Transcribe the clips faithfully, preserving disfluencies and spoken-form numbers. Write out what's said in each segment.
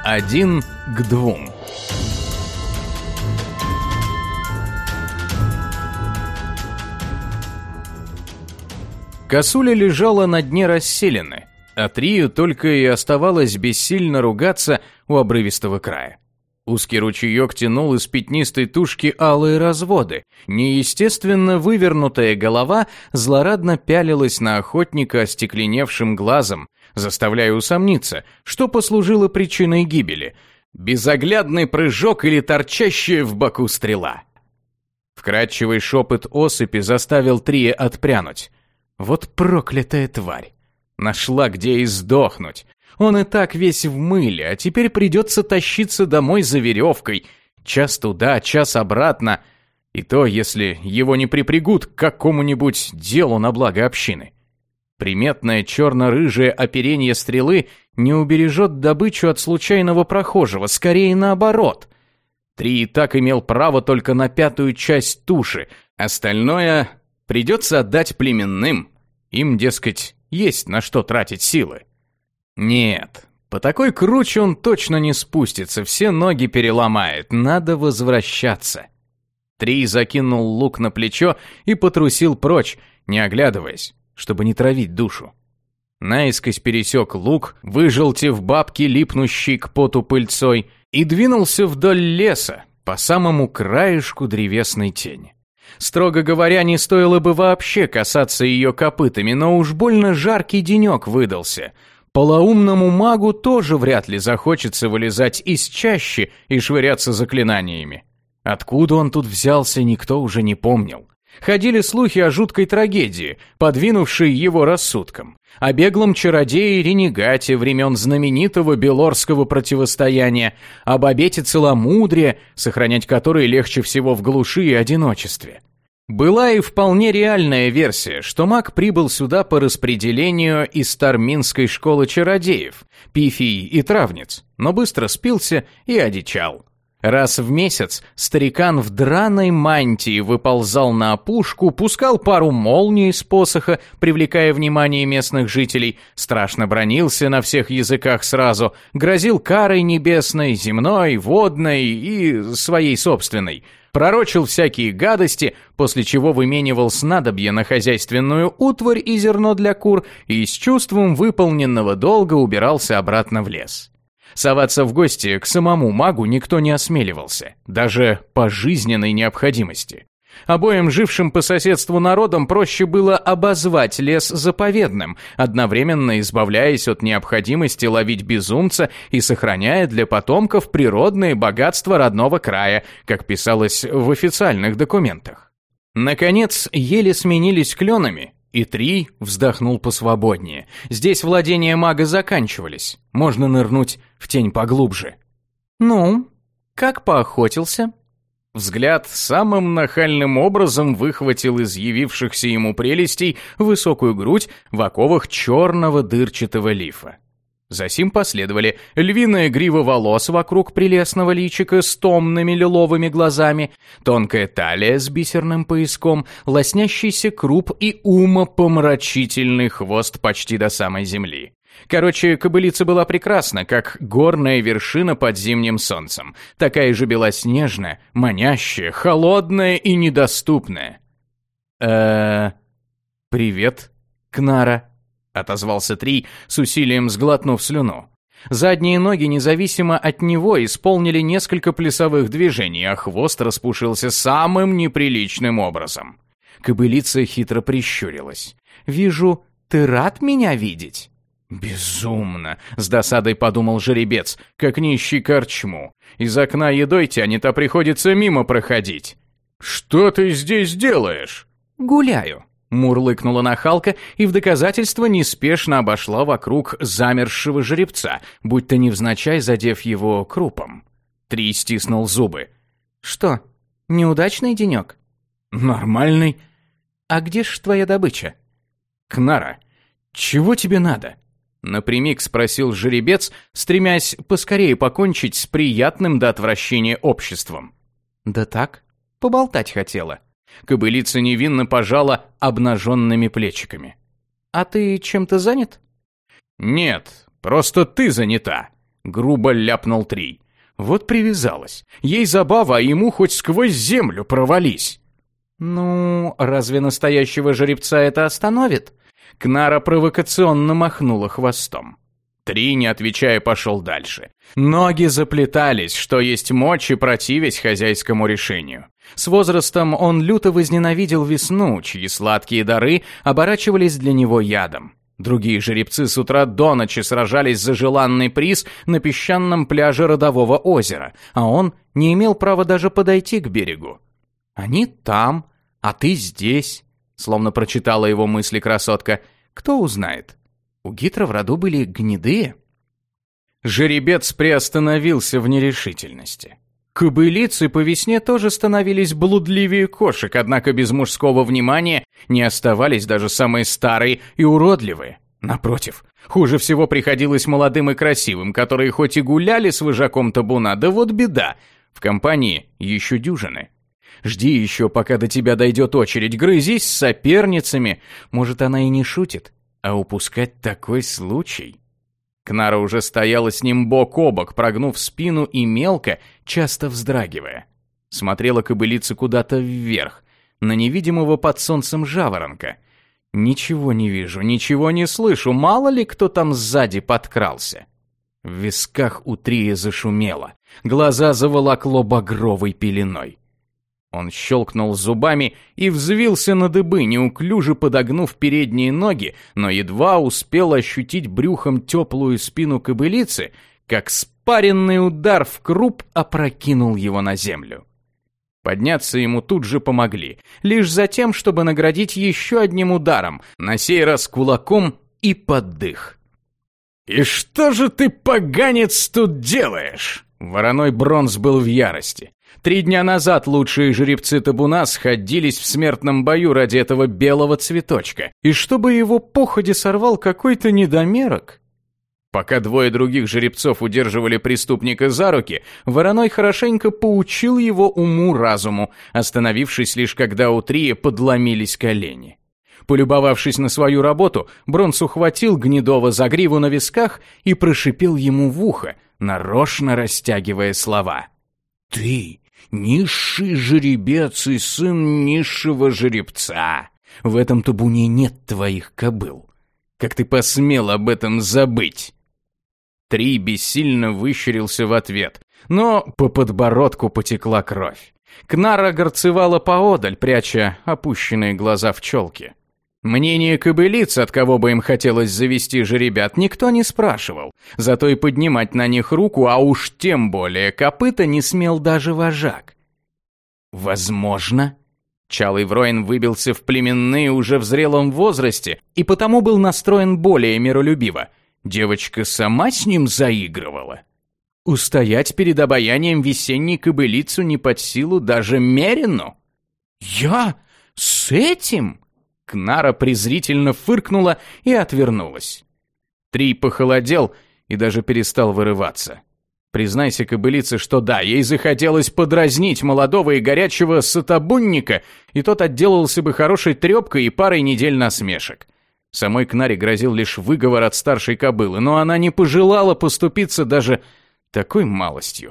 Один к двум. Косуля лежала на дне расселены, а Трию только и оставалось бессильно ругаться у обрывистого края. Узкий ручеек тянул из пятнистой тушки алые разводы. Неестественно вывернутая голова злорадно пялилась на охотника остекленевшим глазом, заставляя усомниться, что послужило причиной гибели – безоглядный прыжок или торчащая в боку стрела. Вкрадчивый шепот осыпи заставил Трия отпрянуть. Вот проклятая тварь! Нашла, где и сдохнуть. Он и так весь в мыле, а теперь придется тащиться домой за веревкой. Час туда, час обратно. И то, если его не припрягут к какому-нибудь делу на благо общины. Приметное черно-рыжее оперение стрелы не убережет добычу от случайного прохожего, скорее наоборот. Три и так имел право только на пятую часть туши, остальное придется отдать племенным. Им, дескать, есть на что тратить силы. Нет, по такой круче он точно не спустится, все ноги переломает, надо возвращаться. Три закинул лук на плечо и потрусил прочь, не оглядываясь, чтобы не травить душу. Наискось пересек луг, выжелтев бабки, липнущей к поту пыльцой, и двинулся вдоль леса, по самому краешку древесной тени. Строго говоря, не стоило бы вообще касаться ее копытами, но уж больно жаркий денек выдался. Полоумному магу тоже вряд ли захочется вылезать из чащи и швыряться заклинаниями. Откуда он тут взялся, никто уже не помнил. Ходили слухи о жуткой трагедии, подвинувшей его рассудком, о беглом чародее-ренегате времен знаменитого белорского противостояния, об обете целомудрия, сохранять который легче всего в глуши и одиночестве. Была и вполне реальная версия, что маг прибыл сюда по распределению из Тарминской школы чародеев, пифий и травниц, но быстро спился и одичал. Раз в месяц старикан в драной мантии выползал на опушку, пускал пару молний с посоха, привлекая внимание местных жителей, страшно бранился на всех языках сразу, грозил карой небесной, земной, водной и своей собственной, пророчил всякие гадости, после чего выменивал снадобье на хозяйственную утварь и зерно для кур и с чувством выполненного долга убирался обратно в лес. Соваться в гости к самому магу никто не осмеливался, даже по жизненной необходимости. Обоим жившим по соседству народам проще было обозвать лес заповедным, одновременно избавляясь от необходимости ловить безумца и сохраняя для потомков природные богатства родного края, как писалось в официальных документах. Наконец, ели сменились кленами, и Три вздохнул посвободнее. Здесь владения мага заканчивались, можно нырнуть в тень поглубже. «Ну, как поохотился?» Взгляд самым нахальным образом выхватил из явившихся ему прелестей высокую грудь в оковах черного дырчатого лифа. Засим последовали львиная грива волос вокруг прелестного личика с томными лиловыми глазами, тонкая талия с бисерным пояском, лоснящийся круп и умопомрачительный хвост почти до самой земли. Короче, кобылица была прекрасна, как горная вершина под зимним солнцем, такая же белоснежная, манящая, холодная и недоступная. э «Привет, Кнара», — отозвался Три, с усилием сглотнув слюну. Задние ноги, независимо от него, исполнили несколько плясовых движений, а хвост распушился самым неприличным образом. Кобылица хитро прищурилась. «Вижу, ты рад меня видеть?» «Безумно!» — с досадой подумал жеребец, как нищий корчму. «Из окна едой тянет, а приходится мимо проходить». «Что ты здесь делаешь?» «Гуляю», — мурлыкнула нахалка и в доказательство неспешно обошла вокруг замерзшего жеребца, будто невзначай задев его крупом. Три стиснул зубы. «Что, неудачный денек?» «Нормальный». «А где ж твоя добыча?» «Кнара, чего тебе надо?» Напрямик спросил жеребец, стремясь поскорее покончить с приятным до отвращения обществом. «Да так, поболтать хотела». Кобылица невинно пожала обнаженными плечиками. «А ты чем-то занят?» «Нет, просто ты занята». грубо ляпнул Трий. Вот привязалась. Ей забава, а ему хоть сквозь землю провались. Ну, разве настоящего жеребца это остановит? Кнара провокационно махнула хвостом. Трий, не отвечая, пошел дальше. Ноги заплетались, что есть мочи, противясь хозяйскому решению. С возрастом он люто возненавидел весну, чьи сладкие дары оборачивались для него ядом. Другие жеребцы с утра до ночи сражались за желанный приз на песчаном пляже родового озера, а он не имел права даже подойти к берегу. «Они там, а ты здесь», — словно прочитала его мысли красотка. «Кто узнает? У Гитра в роду были гнедые». Жеребец приостановился в нерешительности. Кобылицы по весне тоже становились блудливее кошек, однако без мужского внимания не оставались даже самые старые и уродливые. Напротив, хуже всего приходилось молодым и красивым, которые хоть и гуляли с вожаком табуна, да вот беда, в компании еще дюжины. Жди еще, пока до тебя дойдет очередь, грызись с соперницами. Может, она и не шутит, а упускать такой случай... Кнара уже стояла с ним бок о бок, прогнув спину и мелко, часто вздрагивая. Смотрела кобылица куда-то вверх, на невидимого под солнцем жаворонка. Ничего не вижу, ничего не слышу, мало ли кто там сзади подкрался. В висках у Трия зашумело, глаза заволокло багровой пеленой. Он щелкнул зубами и взвился на дыбы, неуклюже подогнув передние ноги, но едва успел ощутить брюхом теплую спину кобылицы, как спаренный удар в круп опрокинул его на землю. Подняться ему тут же помогли, лишь за тем, чтобы наградить еще одним ударом, на сей раз кулаком и под дых. «И что же ты, поганец, тут делаешь?» Вороной Бронз был в ярости. Три дня назад лучшие жеребцы табуна сходились в смертном бою ради этого белого цветочка, и чтобы его походе сорвал какой-то недомерок. Пока двое других жеребцов удерживали преступника за руки, Вороной хорошенько поучил его уму-разуму, остановившись лишь когда у Трия подломились колени. Полюбовавшись на свою работу, Бронз ухватил Гнедого за гриву на висках и прошипел ему в ухо, нарочно растягивая слова. «Ты низший жеребец и сын низшего жеребца. В этом табуне нет твоих кобыл. Как ты посмел об этом забыть?» Трий бессильно выщерился в ответ, но по подбородку потекла кровь. Кнара горцевала поодаль, пряча опущенные глаза в челке. Мнение кобылиц, от кого бы им хотелось завести жеребят, никто не спрашивал. Зато и поднимать на них руку, а уж тем более копыта, не смел даже вожак. Возможно, Чалый Вроин выбился в племенные уже в зрелом возрасте и потому был настроен более миролюбиво. Девочка сама с ним заигрывала. Устоять перед обаянием весенней кобылицу не под силу даже Мерину. «Я с этим?» Кнара презрительно фыркнула и отвернулась. Трий похолодел и даже перестал вырываться. Признайся, кобылице, что да, ей захотелось подразнить молодого и горячего сатобунника, и тот отделался бы хорошей трепкой и парой недель насмешек. Самой Кнаре грозил лишь выговор от старшей кобылы, но она не пожелала поступиться даже такой малостью.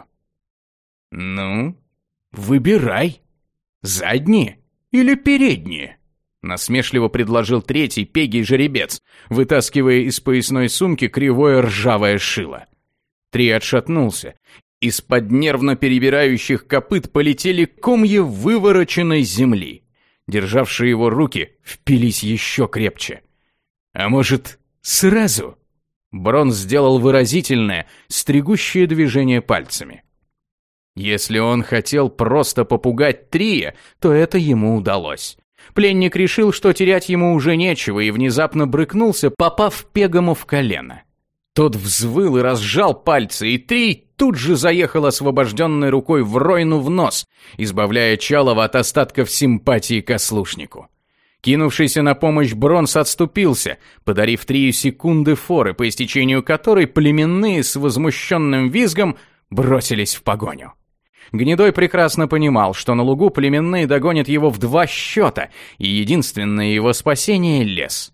«Ну, выбирай, задние или передние?» Насмешливо предложил третий пегий жеребец, вытаскивая из поясной сумки кривое ржавое шило. Трий отшатнулся. Из-под нервно перебирающих копыт полетели комья вывороченной земли. Державшие его руки впились еще крепче. «А может, сразу?» Бронз сделал выразительное, стригущее движение пальцами. Если он хотел просто попугать Трия, то это ему удалось. Пленник решил, что терять ему уже нечего, и внезапно брыкнулся, попав Пегому в колено. Тот взвыл и разжал пальцы, и Трий тут же заехал освобожденной рукой Вройну в нос, избавляя Чалого от остатков симпатии к ослушнику. Кинувшийся на помощь Бронз отступился, подарив Трию секунды форы, по истечению которой племенные с возмущенным визгом бросились в погоню. Гнедой прекрасно понимал, что на лугу племенные догонят его в два счета, и единственное его спасение — лес.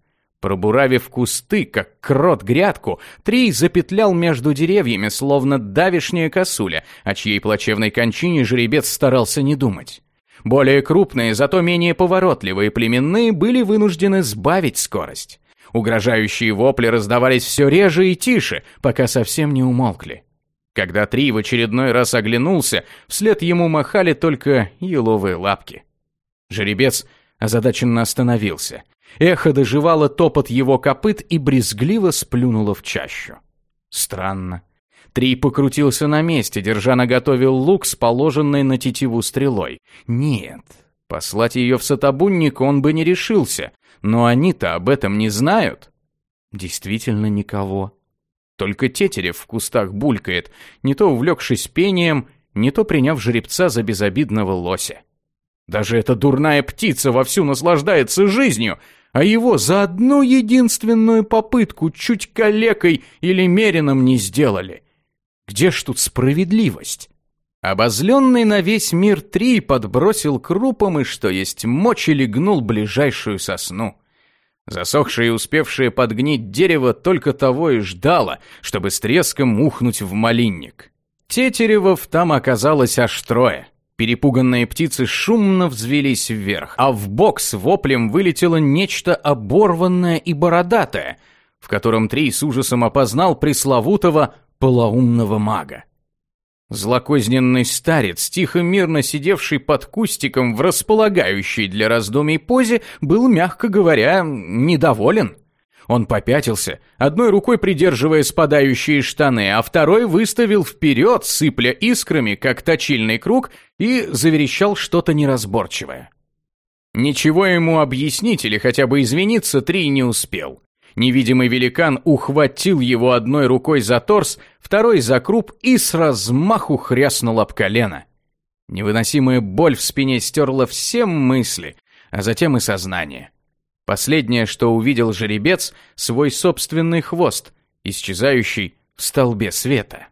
Пробуравив кусты, как крот грядку, Трий запетлял между деревьями, словно давешняя косуля, о чьей плачевной кончине жеребец старался не думать. Более крупные, зато менее поворотливые племенные были вынуждены сбавить скорость. Угрожающие вопли раздавались все реже и тише, пока совсем не умолкли. Когда Трий в очередной раз оглянулся, вслед ему махали только еловые лапки. Жеребец озадаченно остановился. Эхо доживало топот его копыт и брезгливо сплюнуло в чащу. Странно. Трий покрутился на месте, держа наготове лук с положенной на тетиву стрелой. Нет, послать ее в сатобунник он бы не решился, но они-то об этом не знают. Действительно никого. Только тетерев в кустах булькает, не то увлекшись пением, не то приняв жеребца за безобидного лося. Даже эта дурная птица вовсю наслаждается жизнью, а его за одну единственную попытку чуть калекой или мерином не сделали. Где ж тут справедливость? Обозленный на весь мир Трий подбросил крупом и, что есть мочи, легнул ближайшую сосну. Засохшее и успевшее подгнить дерево только того и ждало, чтобы с треском ухнуть в малинник. Тетеревов там оказалось аж трое. Перепуганные птицы шумно взвелись вверх, а в бок с воплем вылетело нечто оборванное и бородатое, в котором Трий с ужасом опознал пресловутого полоумного мага. Злокозненный старец, тихо-мирно сидевший под кустиком в располагающей для раздумий позе, был, мягко говоря, недоволен. Он попятился, одной рукой придерживая спадающие штаны, а второй выставил вперед, сыпля искрами, как точильный круг, и заверещал что-то неразборчивое. Ничего ему объяснить или хотя бы извиниться Трий не успел. Невидимый великан ухватил его одной рукой за торс, второй за круп и с размаху хряснул об колено. Невыносимая боль в спине стерла все мысли, а затем и сознание. Последнее, что увидел жеребец, свой собственный хвост, исчезающий в столбе света.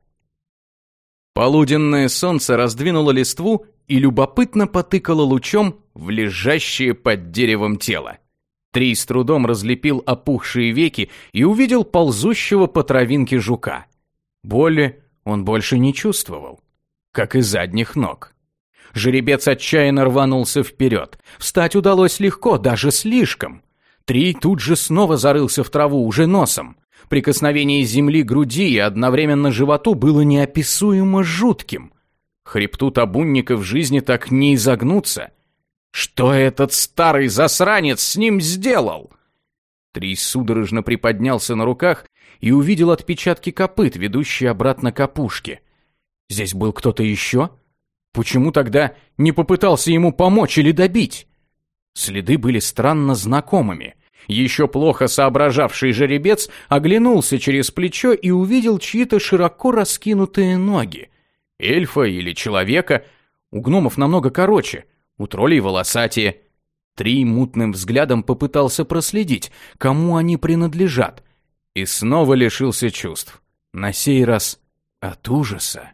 Полуденное солнце раздвинуло листву и любопытно потыкало лучом в лежащее под деревом тело. Трий с трудом разлепил опухшие веки и увидел ползущего по травинке жука. Боли он больше не чувствовал, как и задних ног. Жеребец отчаянно рванулся вперед. Встать удалось легко, даже слишком. Трий тут же снова зарылся в траву, уже носом. Прикосновение земли к груди и одновременно животу было неописуемо жутким. Хребту табунника в жизни так не изогнуться. Что этот старый засранец с ним сделал? Трий судорожно приподнялся на руках и увидел отпечатки копыт, ведущие обратно к опушке. Здесь был кто-то еще? Почему тогда не попытался ему помочь или добить? Следы были странно знакомыми. Еще плохо соображавший жеребец оглянулся через плечо и увидел чьи-то широко раскинутые ноги. Эльфа или человека, у гномов намного короче, у троллей волосатее. Трий мутным взглядом попытался проследить, кому они принадлежат, и снова лишился чувств. На сей раз от ужаса.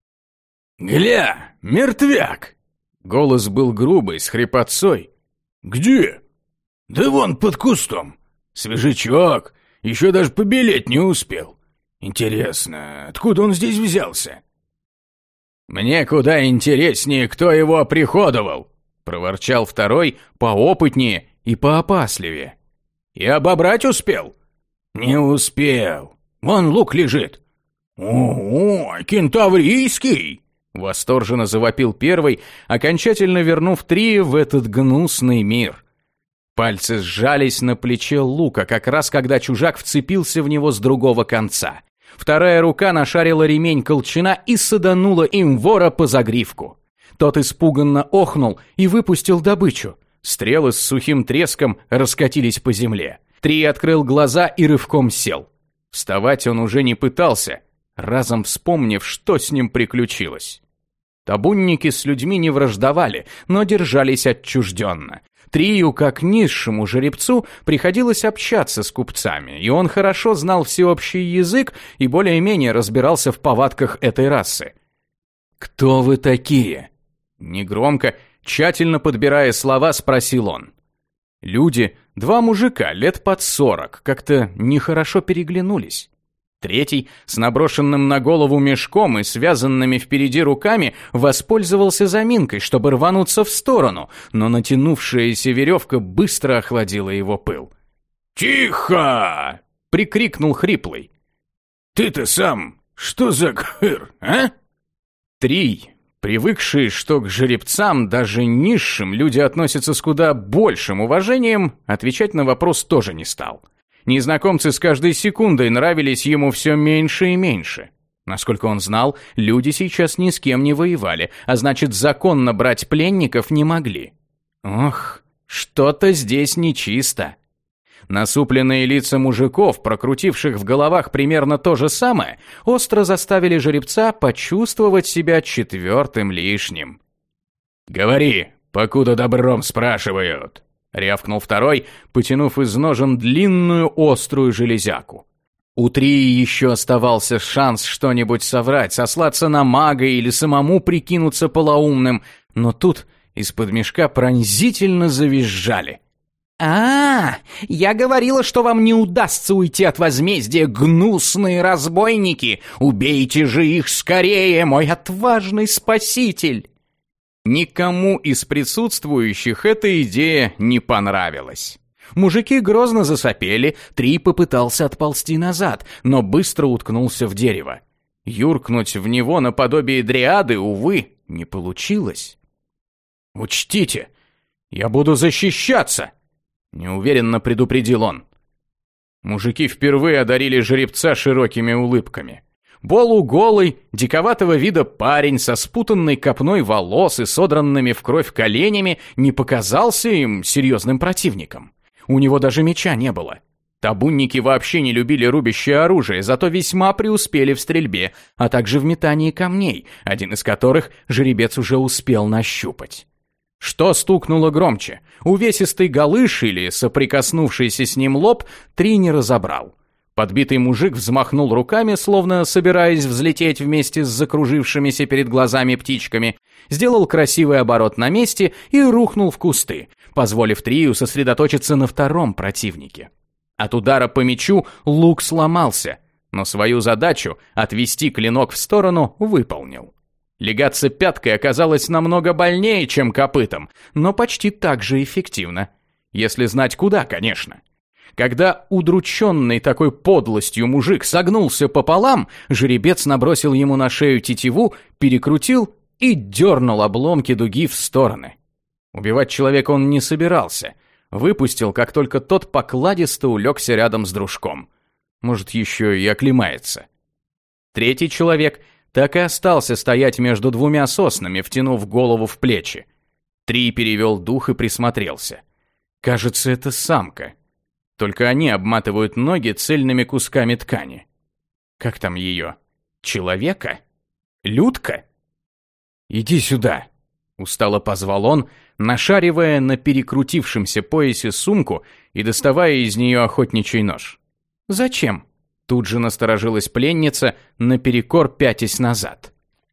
«Гля, мертвяк!» Голос был грубый, с хрипотцой. «Где?» «Да вон под кустом. Свежачок, еще даже побелеть не успел. Интересно, откуда он здесь взялся?» «Мне куда интереснее, кто его оприходовал!» Проворчал второй, поопытнее и поопасливее. «И обобрать успел?» «Не успел. Вон лук лежит». «О, кентаврийский!» Восторженно завопил первый, окончательно вернув Трия в этот гнусный мир. Пальцы сжались на плече лука, как раз когда чужак вцепился в него с другого конца. Вторая рука нашарила ремень колчана и саданула им вора по загривку. Тот испуганно охнул и выпустил добычу. Стрелы с сухим треском раскатились по земле. Трий открыл глаза и рывком сел. Вставать он уже не пытался, разом вспомнив, что с ним приключилось. Табунники с людьми не враждовали, но держались отчужденно. Трию, как низшему жеребцу, приходилось общаться с купцами, и он хорошо знал всеобщий язык и более-менее разбирался в повадках этой расы. «Кто вы такие?» Негромко, тщательно подбирая слова, спросил он. Люди, два мужика, лет под сорок, как-то нехорошо переглянулись. Третий, с наброшенным на голову мешком и связанными впереди руками, воспользовался заминкой, чтобы рвануться в сторону, но натянувшаяся веревка быстро охладила его пыл. «Тихо!» — прикрикнул хриплый. «Ты-то сам что за гхыр, а?» Три, привыкшие, что к жеребцам, даже низшим, люди относятся с куда большим уважением, отвечать на вопрос тоже не стал. Незнакомцы с каждой секундой нравились ему все меньше и меньше. Насколько он знал, люди сейчас ни с кем не воевали, а значит, законно брать пленников не могли. Ох, что-то здесь нечисто. Насупленные лица мужиков, прокрутивших в головах примерно то же самое, остро заставили жеребца почувствовать себя четвертым лишним. «Говори, покуда добром спрашивают», — рявкнул второй, потянув из ножен длинную острую железяку. У Трии еще оставался шанс что-нибудь соврать, сослаться на мага или самому прикинуться полоумным, но тут из-под мешка пронзительно завизжали. «А, я говорила, что вам не удастся уйти от возмездия, гнусные разбойники! Убейте же их скорее, мой отважный спаситель!» Никому из присутствующих эта идея не понравилась. Мужики грозно засопели, Три попытался отползти назад, но быстро уткнулся в дерево. Юркнуть в него наподобие дриады, увы, не получилось. «Учтите, я буду защищаться!» неуверенно предупредил он. Мужики впервые одарили жеребца широкими улыбками. Полуголый, диковатого вида парень со спутанной копной волос и содранными в кровь коленями не показался им серьезным противником. У него даже меча не было. Табунники вообще не любили рубящее оружие, зато весьма преуспели в стрельбе, а также в метании камней, один из которых жеребец уже успел нащупать. Что стукнуло громче? Увесистый галыш или соприкоснувшийся с ним лоб, Три не разобрал. Подбитый мужик взмахнул руками, словно собираясь взлететь вместе с закружившимися перед глазами птичками, сделал красивый оборот на месте и рухнул в кусты, позволив Трию сосредоточиться на втором противнике. От удара по мечу лук сломался, но свою задачу — отвести клинок в сторону — выполнил. Легаться пяткой оказалось намного больнее, чем копытом, но почти так же эффективно. Если знать куда, конечно. Когда удрученный такой подлостью мужик согнулся пополам, жеребец набросил ему на шею тетиву, перекрутил и дернул обломки дуги в стороны. Убивать человека он не собирался. Выпустил, как только тот покладисто улегся рядом с дружком. Может, еще и оклемается. Третий человек так и остался стоять между двумя соснами, втянув голову в плечи. Три перевел дух и присмотрелся. Кажется, это самка. Только они обматывают ноги цельными кусками ткани. Как там ее? Человека? Людка? «Иди сюда», — устало позвал он, нашаривая на перекрутившемся поясе сумку и доставая из нее охотничий нож. «Зачем?» Тут же насторожилась пленница, наперекор пятясь назад.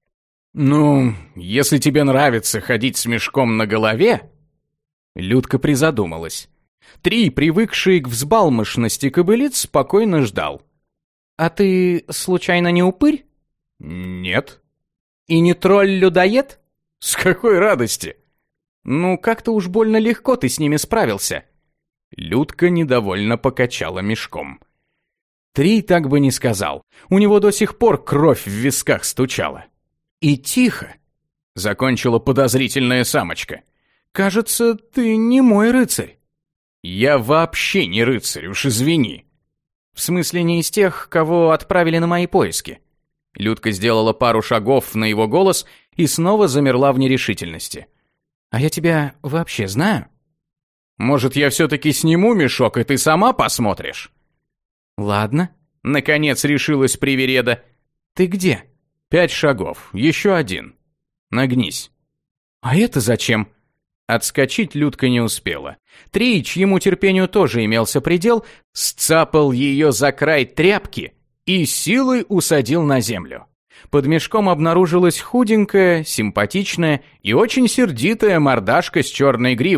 «Ну, если тебе нравится ходить с мешком на голове...» Людка призадумалась. Три, привыкший к взбалмошности кобылиц, спокойно ждал. «А ты, случайно, не упырь?» «Нет». «И не тролль-людоед?» «С какой радости?» «Ну, как-то уж больно легко ты с ними справился». Людка недовольно покачала мешком. Три так бы не сказал. У него до сих пор кровь в висках стучала. «И тихо», — закончила подозрительная самочка. «Кажется, ты не мой рыцарь». «Я вообще не рыцарь, уж извини». «В смысле, не из тех, кого отправили на мои поиски?» Людка сделала пару шагов на его голос и снова замерла в нерешительности. «А я тебя вообще знаю?» «Может, я все-таки сниму мешок, и ты сама посмотришь?» «Ладно», — наконец решилась привереда. «Ты где?» «Пять шагов, еще один. Нагнись». «А это зачем?» Отскочить Людка не успела. Три, чьему терпению тоже имелся предел, сцапал ее за край тряпки и силой усадил на землю. Под мешком обнаружилась худенькая, симпатичная и очень сердитая мордашка с черной гривой,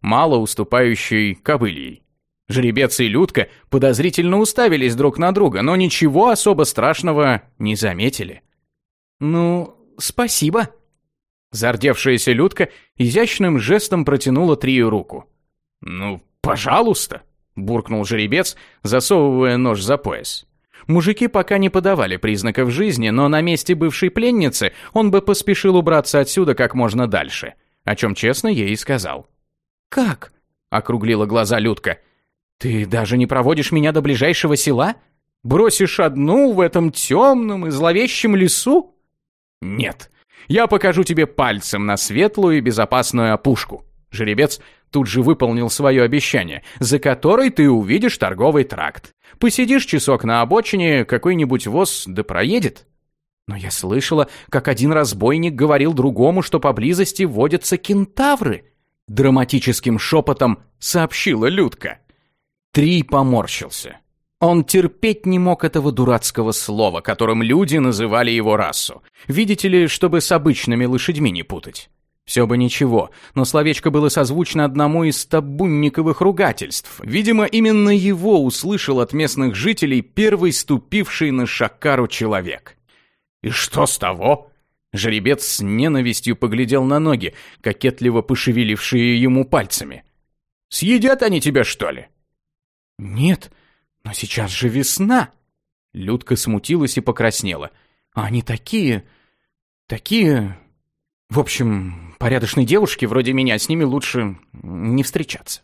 мало уступающей кобыльей. Жеребец и Людка подозрительно уставились друг на друга, но ничего особо страшного не заметили. «Ну, спасибо». Зардевшаяся Людка изящным жестом протянула Трию руку. «Ну, пожалуйста», — буркнул жеребец, засовывая нож за пояс. Мужики пока не подавали признаков жизни, но на месте бывшей пленницы он бы поспешил убраться отсюда как можно дальше, о чем честно ей и сказал. «Как?» — округлила глаза Людка. «Ты даже не проводишь меня до ближайшего села? Бросишь одну в этом темном и зловещем лесу?» «Нет, я покажу тебе пальцем на светлую и безопасную опушку». Жеребец тут же выполнил свое обещание, за которой ты увидишь торговый тракт. Посидишь часок на обочине, какой-нибудь воз да проедет. Но я слышала, как один разбойник говорил другому, что поблизости водятся кентавры. Драматическим шепотом сообщила Людка. Трий поморщился. Он терпеть не мог этого дурацкого слова, которым люди называли его расу. Видите ли, чтобы с обычными лошадьми не путать. Все бы ничего, но словечко было созвучно одному из табунниковых ругательств. Видимо, именно его услышал от местных жителей первый ступивший на Шакару человек. «И что с того?» Жеребец с ненавистью поглядел на ноги, кокетливо пошевелившие ему пальцами. «Съедят они тебя, что ли?» «Нет, но сейчас же весна!» Людка смутилась и покраснела. «А они такие... такие... В общем, порядочной девушке вроде меня с ними лучше не встречаться».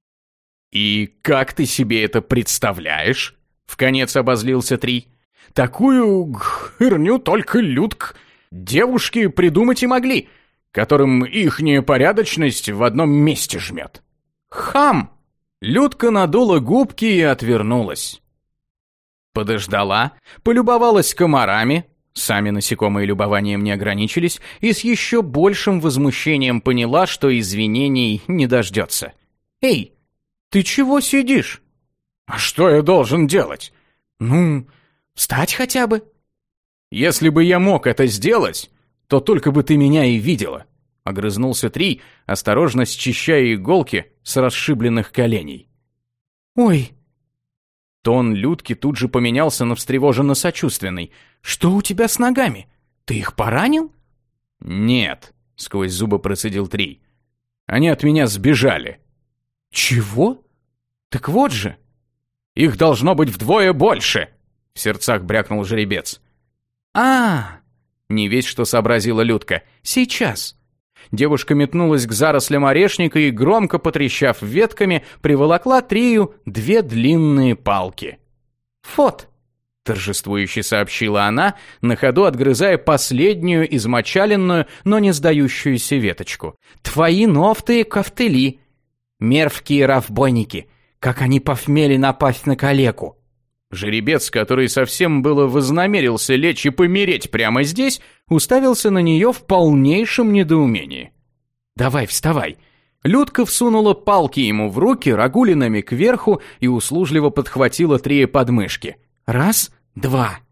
«И как ты себе это представляешь?» Вконец обозлился Трий. «Такую херню только Людк девушки придумать и могли, которым ихняя порядочность в одном месте жмет». «Хам!» Людка надула губки и отвернулась. Подождала, полюбовалась комарами, сами насекомые любованием не ограничились, и с еще большим возмущением поняла, что извинений не дождется. «Эй, ты чего сидишь?» «А что я должен делать?» «Ну, встать хотя бы». «Если бы я мог это сделать, то только бы ты меня и видела», — огрызнулся Трий, осторожно счищая иголки с расшибленных коленей. «Ой». Тон Людки тут же поменялся на встревоженно-сочувственный. «Что у тебя с ногами? Ты их поранил?» «Нет», — сквозь зубы процедил Трий. «Они от меня сбежали». «Чего? Так вот же». «Их должно быть вдвое больше», — в сердцах брякнул жеребец. «А, не весь что сообразила Людка. Сейчас». Девушка метнулась к зарослям орешника и, громко потрещав ветками, приволокла Трию две длинные палки. «Вот», — торжествующе сообщила она, на ходу отгрызая последнюю измочаленную, но не сдающуюся веточку. «Твои новые ковтыли, мервкие равбойники, как они посмели напасть на калеку». Жеребец, который совсем было вознамерился лечь и помереть прямо здесь, уставился на нее в полнейшем недоумении. «Давай, вставай». Людка всунула палки ему в руки рагулинами кверху и услужливо подхватила Трия подмышки. «Раз, два».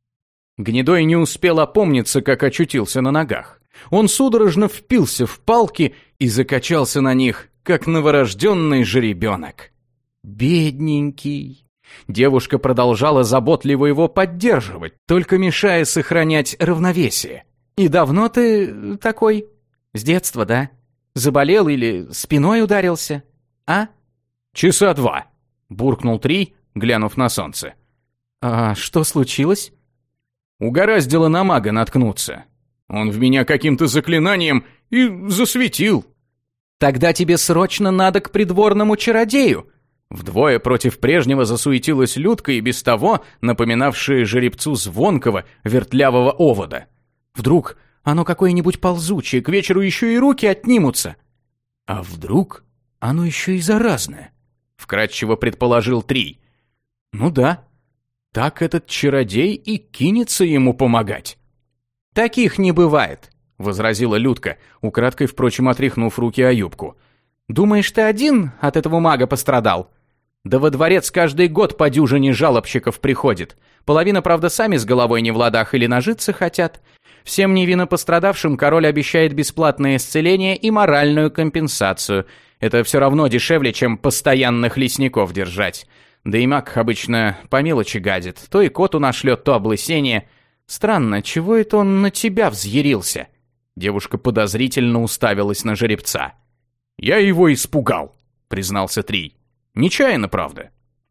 Гнедой не успел опомниться, как очутился на ногах. Он судорожно впился в палки и закачался на них, как новорожденный жеребенок. «Бедненький». Девушка продолжала заботливо его поддерживать, только мешая сохранять равновесие. «И давно ты такой? С детства, да? Заболел или спиной ударился? А?» «Часа два», — буркнул Трий, глянув на солнце. «А что случилось?» «Угораздило на мага наткнуться. Он в меня каким-то заклинанием и засветил». «Тогда тебе срочно надо к придворному чародею». Вдвое против прежнего засуетилась Людка и без того напоминавшая жеребцу звонкого, вертлявого овода. Вдруг оно какое-нибудь ползучее, к вечеру еще и руки отнимутся. А вдруг оно еще и заразное? Вкратчиво предположил Трий. Ну да, так этот чародей и кинется ему помогать. Таких не бывает, возразила Людка, украдкой, впрочем, отряхнув руки о юбку. Думаешь, ты один от этого мага пострадал? Да во дворец каждый год по дюжине жалобщиков приходит. Половина, правда, сами с головой не в ладах или нажиться хотят. Всем невинно пострадавшим король обещает бесплатное исцеление и моральную компенсацию. Это все равно дешевле, чем постоянных лесников держать. Да и маг обычно по мелочи гадит. То и коту нашлет, то облысение. Странно, чего это он на тебя взъярился?» Девушка подозрительно уставилась на жеребца. «Я его испугал», — признался Трий. «Нечаянно, правда».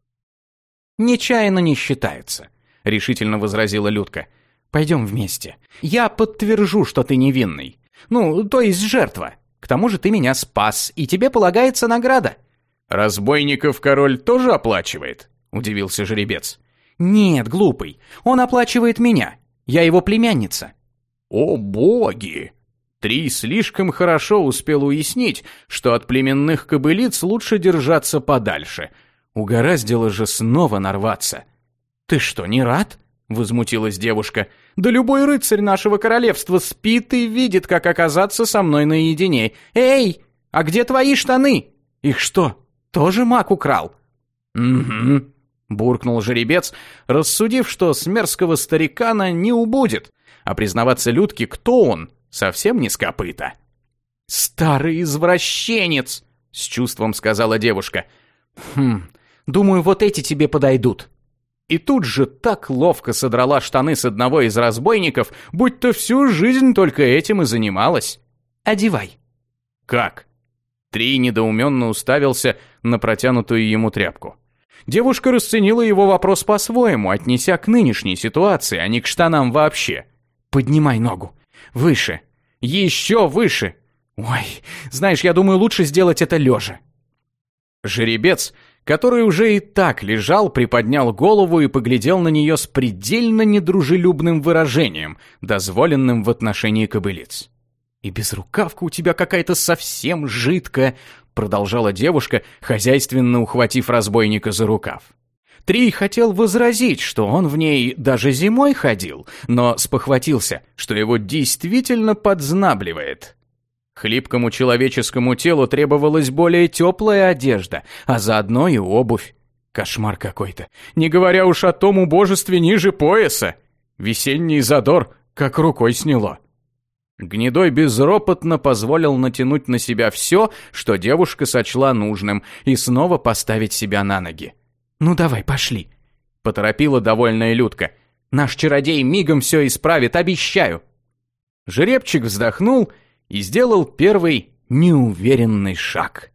«Нечаянно не считается», — решительно возразила Людка. «Пойдем вместе. Я подтвержу, что ты невинный. Ну, то есть жертва. К тому же ты меня спас, и тебе полагается награда». «Разбойников король тоже оплачивает?» — удивился жеребец. «Нет, глупый, он оплачивает меня. Я его племянница». «О боги!» Трий слишком хорошо успел уяснить, что от племенных кобылиц лучше держаться подальше. Угораздило же снова нарваться. «Ты что, не рад?» — возмутилась девушка. «Да любой рыцарь нашего королевства спит и видит, как оказаться со мной наедине. Эй, а где твои штаны? Их что, тоже маг украл?» «Угу», — буркнул жеребец, рассудив, что с мерзкого старикана не убудет, а признаваться Людке, кто он, совсем не с копыта. «Старый извращенец!» — с чувством сказала девушка. «Хм, думаю, вот эти тебе подойдут». И тут же так ловко содрала штаны с одного из разбойников, будто всю жизнь только этим и занималась. «Одевай». «Как?» Трий недоуменно уставился на протянутую ему тряпку. Девушка расценила его вопрос по-своему, отнеся к нынешней ситуации, а не к штанам вообще. «Поднимай ногу. Выше. Еще выше. Ой, знаешь, я думаю, лучше сделать это лежа». Жеребец, который уже и так лежал, приподнял голову и поглядел на нее с предельно недружелюбным выражением, дозволенным в отношении кобылиц. «И безрукавка у тебя какая-то совсем жидкая», — продолжала девушка, хозяйственно ухватив разбойника за рукав. Трий хотел возразить, что он в ней даже зимой ходил, но спохватился, что его действительно подзнабливает. Хлипкому человеческому телу требовалась более теплая одежда, а заодно и обувь. Кошмар какой-то, не говоря уж о том убожестве ниже пояса. Весенний задор как рукой сняло. Гнедой безропотно позволил натянуть на себя все, что девушка сочла нужным, и снова поставить себя на ноги. «Ну давай, пошли», — поторопила довольная Людка. «Наш чародей мигом все исправит, обещаю». Жеребчик вздохнул и сделал первый неуверенный шаг.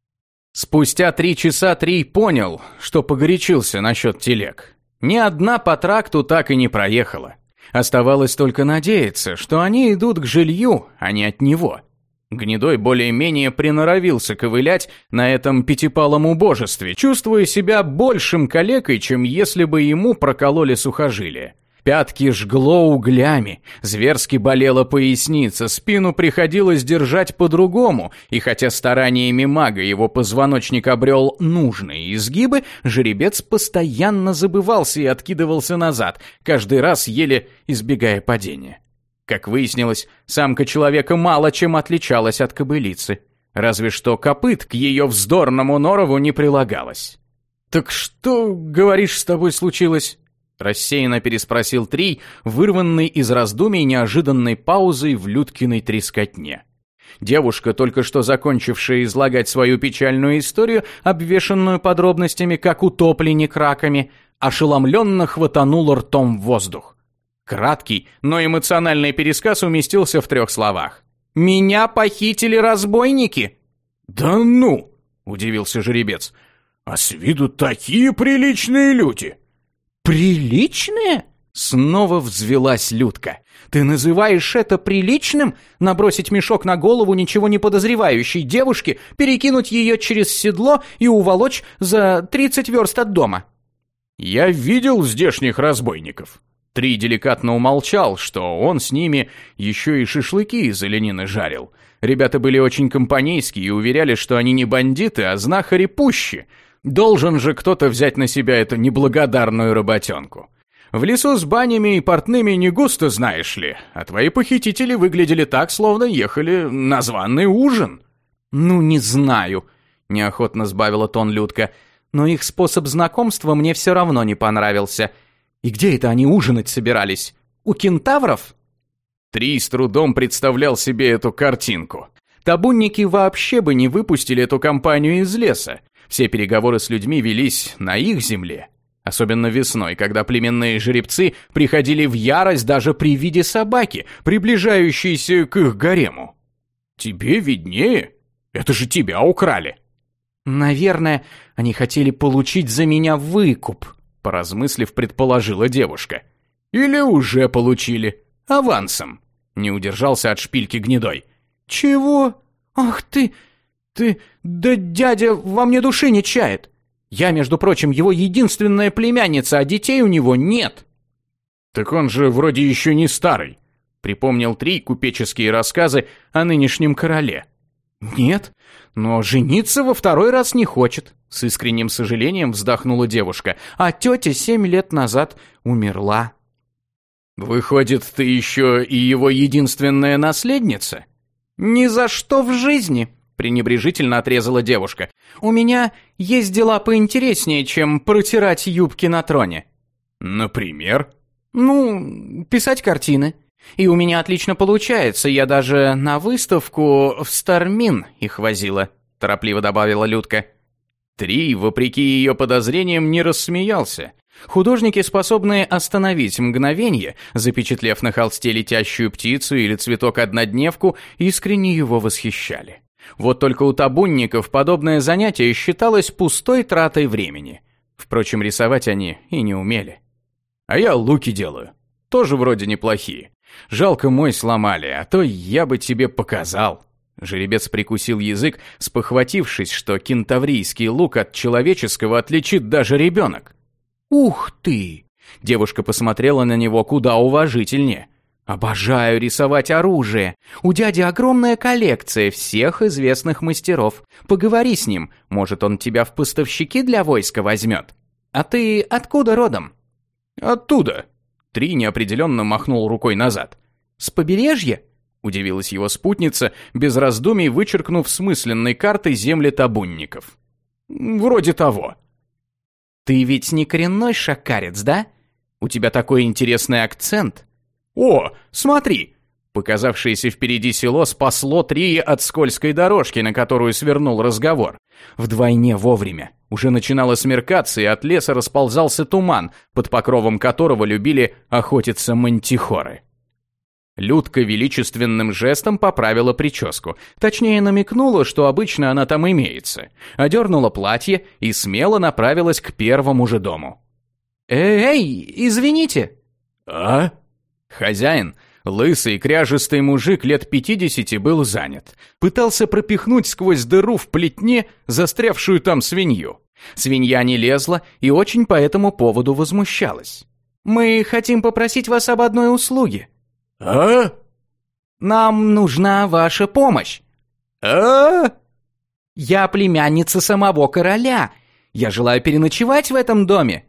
Спустя три часа Трий понял, что погорячился насчет телег. Ни одна по тракту так и не проехала. Оставалось только надеяться, что они идут к жилью, а не от него. Гнедой более-менее приноровился ковылять на этом пятипалом убожестве, чувствуя себя большим калекой, чем если бы ему прокололи сухожилие. Пятки жгло углями, зверски болела поясница, спину приходилось держать по-другому, и хотя стараниями мага его позвоночник обрел нужные изгибы, жеребец постоянно забывался и откидывался назад, каждый раз еле избегая падения. Как выяснилось, самка человека мало чем отличалась от кобылицы, разве что копыт к ее вздорному норову не прилагалось. «Так что, говоришь, с тобой случилось?» Рассеянно переспросил Трий, вырванный из раздумий неожиданной паузой в Людкиной трескотне. Девушка, только что закончившая излагать свою печальную историю, обвешанную подробностями, как утопленник раками, ошеломленно хватанула ртом в воздух. Краткий, но эмоциональный пересказ уместился в трех словах. «Меня похитили разбойники!» «Да ну!» — удивился жеребец. «А с виду такие приличные люди!» «Приличные?» — снова взвелась Людка. «Ты называешь это приличным? Набросить мешок на голову ничего не подозревающей девушке, перекинуть ее через седло и уволочь за тридцать верст от дома?» «Я видел здешних разбойников». Трий деликатно умолчал, что он с ними еще и шашлыки из оленины жарил. Ребята были очень компанейские и уверяли, что они не бандиты, а знахари пущи. Должен же кто-то взять на себя эту неблагодарную работенку. В лесу с банями и портными не густо, знаешь ли, а твои похитители выглядели так, словно ехали на званый ужин». «Ну, не знаю», — неохотно сбавила тон Людка, «но их способ знакомства мне все равно не понравился. И где это они ужинать собирались? У кентавров?» Трий с трудом представлял себе эту картинку. Табунники вообще бы не выпустили эту компанию из леса. Все переговоры с людьми велись на их земле. Особенно весной, когда племенные жеребцы приходили в ярость даже при виде собаки, приближающейся к их гарему. «Тебе виднее? Это же тебя украли!» «Наверное, они хотели получить за меня выкуп», — поразмыслив, предположила девушка. «Или уже получили. Авансом», — не удержался от шпильки Гнедой. «Чего? Ах ты! Ты... Да дядя во мне души не чает! Я, между прочим, его единственная племянница, а детей у него нет!» «Так он же вроде еще не старый», — припомнил Три купеческие рассказы о нынешнем короле. «Нет, но жениться во второй раз не хочет», — с искренним сожалением вздохнула девушка, «а тетя семь лет назад умерла». «Выходит, ты еще и его единственная наследница?» «Ни за что в жизни», — пренебрежительно отрезала девушка. «У меня есть дела поинтереснее, чем протирать юбки на троне». «Например?» «Ну, писать картины. И у меня отлично получается, я даже на выставку в Стармин их возила», — торопливо добавила Людка. Три, вопреки ее подозрениям, не рассмеялся. Художники, способные остановить мгновенье, запечатлев на холсте летящую птицу или цветок-однодневку, искренне его восхищали. Вот только у табунников подобное занятие считалось пустой тратой времени. Впрочем, рисовать они и не умели. «А я луки делаю. Тоже вроде неплохие. Жалко, мой сломали, а то я бы тебе показал». Жеребец прикусил язык, спохватившись, что кентаврийский лук от человеческого отличит даже ребенок. «Ух ты!» Девушка посмотрела на него куда уважительнее. «Обожаю рисовать оружие. У дяди огромная коллекция всех известных мастеров. Поговори с ним, может, он тебя в поставщики для войска возьмет. А ты откуда родом?» «Оттуда». Три неопределенно махнул рукой назад. «С побережья?» Удивилась его спутница, без раздумий вычеркнув с мысленной карты земли табунников. «Вроде того». «Ты ведь не коренной шакарец, да? У тебя такой интересный акцент». «О, смотри!» Показавшееся впереди село спасло Трия от скользкой дорожки, на которую свернул разговор. Вдвойне вовремя. Уже начинало смеркаться, и от леса расползался туман, под покровом которого любили охотиться мантихоры. Людка величественным жестом поправила прическу. Точнее, намекнула, что обычно она там имеется. Одернула платье и смело направилась к первому же дому. «Эй, извините!» «А?» Хозяин, лысый кряжестый мужик лет пятидесяти, был занят. Пытался пропихнуть сквозь дыру в плетне застрявшую там свинью. Свинья не лезла и очень по этому поводу возмущалась. «Мы хотим попросить вас об одной услуге». «А?» «Нам нужна ваша помощь». «А?» «Я племянница самого короля. Я желаю переночевать в этом доме».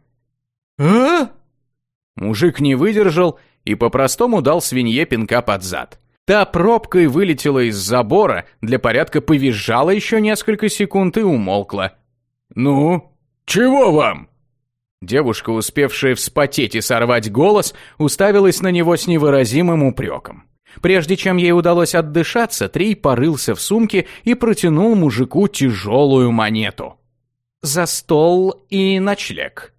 «А?» Мужик не выдержал и по-простому дал свинье пинка под зад. Та пробкой вылетела из забора, для порядка повизжала еще несколько секунд и умолкла. «Ну, чего вам?» Девушка, успевшая вспотеть и сорвать голос, уставилась на него с невыразимым упреком. Прежде чем ей удалось отдышаться, Трей порылся в сумке и протянул мужику тяжелую монету. «За стол и ночлег».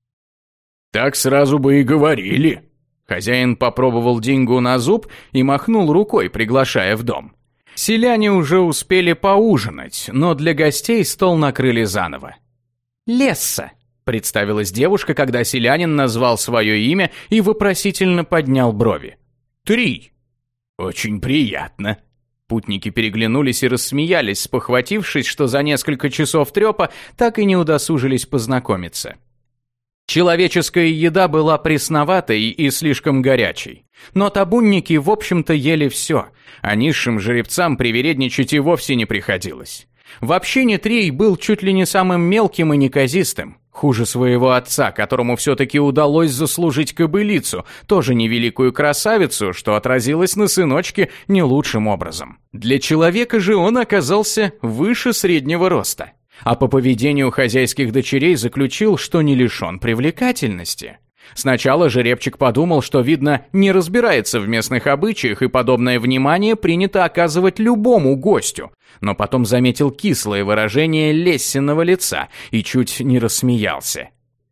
«Так сразу бы и говорили». Хозяин попробовал деньгу на зуб и махнул рукой, приглашая в дом. Селяне уже успели поужинать, но для гостей стол накрыли заново. «Лесса», — представилась девушка, когда селянин назвал свое имя и вопросительно поднял брови. «Три». «Очень приятно». Путники переглянулись и рассмеялись, спохватившись, что за несколько часов трепа так и не удосужились познакомиться. Человеческая еда была пресноватой и слишком горячей. Но табунники, в общем-то, ели все, а низшим жеребцам привередничать и вовсе не приходилось. В общине Трей был чуть ли не самым мелким и неказистым, хуже своего отца, которому все-таки удалось заслужить кобылицу, тоже невеликую красавицу, что отразилось на сыночке не лучшим образом. Для человека же он оказался выше среднего роста. А по поведению хозяйских дочерей заключил, что не лишен привлекательности. Сначала жеребчик подумал, что, видно, не разбирается в местных обычаях, и подобное внимание принято оказывать любому гостю. Но потом заметил кислое выражение Лессиного лица и чуть не рассмеялся.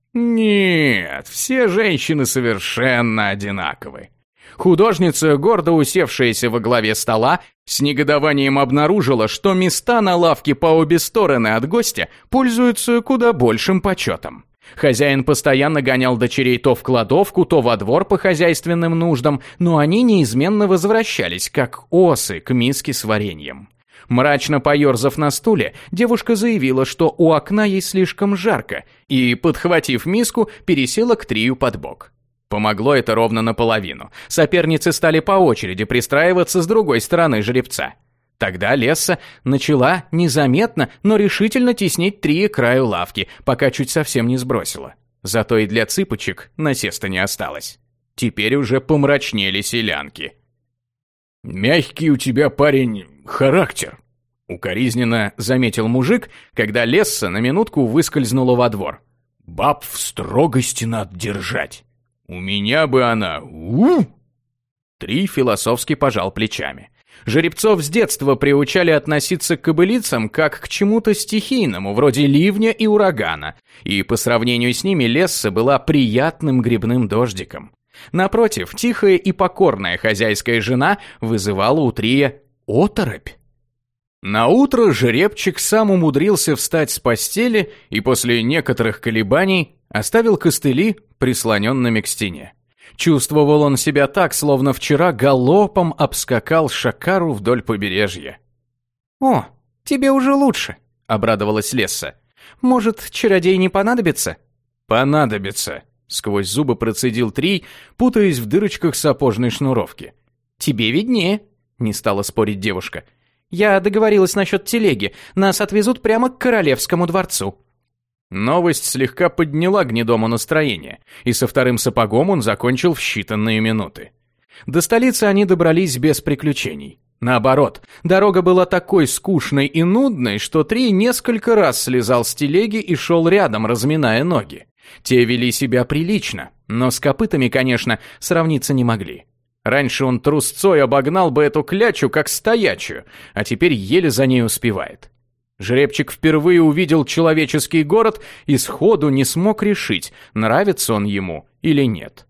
Нет, все женщины совершенно одинаковы. Художница, гордо усевшаяся во главе стола, с негодованием обнаружила, что места на лавке по обе стороны от гостя пользуются куда большим почетом. Хозяин постоянно гонял дочерей то в кладовку, то во двор по хозяйственным нуждам, но они неизменно возвращались, как осы, к миске с вареньем. Мрачно поерзав на стуле, девушка заявила, что у окна ей слишком жарко, и, подхватив миску, пересела к Трию под бок. Помогло это ровно наполовину. Соперницы стали по очереди пристраиваться с другой стороны жеребца. Тогда Лесса начала незаметно, но решительно теснить Трия к краю лавки, пока чуть совсем не сбросила. Зато и для цыпочек насеста не осталось. Теперь уже помрачнели селянки. «Мягкий у тебя, парень, характер», — укоризненно заметил мужик, когда Лесса на минутку выскользнула во двор. «Баб в строгости надо держать. У меня бы она... У-у-у!» Три философски пожал плечами. Жеребцов с детства приучали относиться к кобылицам как к чему-то стихийному, вроде ливня и урагана, и по сравнению с ними Лесса была приятным грибным дождиком. Напротив, тихая и покорная хозяйская жена вызывала у Трия оторопь. Наутро жеребчик сам умудрился встать с постели и после некоторых колебаний оставил костыли прислоненными к стене. Чувствовал он себя так, словно вчера галопом обскакал Шакару вдоль побережья. «О, тебе уже лучше», — обрадовалась Лесса. «Может, чародей не понадобится?» «Понадобится», — сквозь зубы процедил Трий, путаясь в дырочках сапожной шнуровки. «Тебе виднее», — не стала спорить девушка. «Я договорилась насчет телеги, нас отвезут прямо к королевскому дворцу». Новость слегка подняла Гнедому настроение, и со вторым сапогом он закончил в считанные минуты. До столицы они добрались без приключений. Наоборот, дорога была такой скучной и нудной, что Трий несколько раз слезал с телеги и шел рядом, разминая ноги. Те вели себя прилично, но с копытами, конечно, сравниться не могли. Раньше он трусцой обогнал бы эту клячу, как стоячую, а теперь еле за ней успевает. Жеребчик впервые увидел человеческий город и сходу не смог решить, нравится он ему или нет.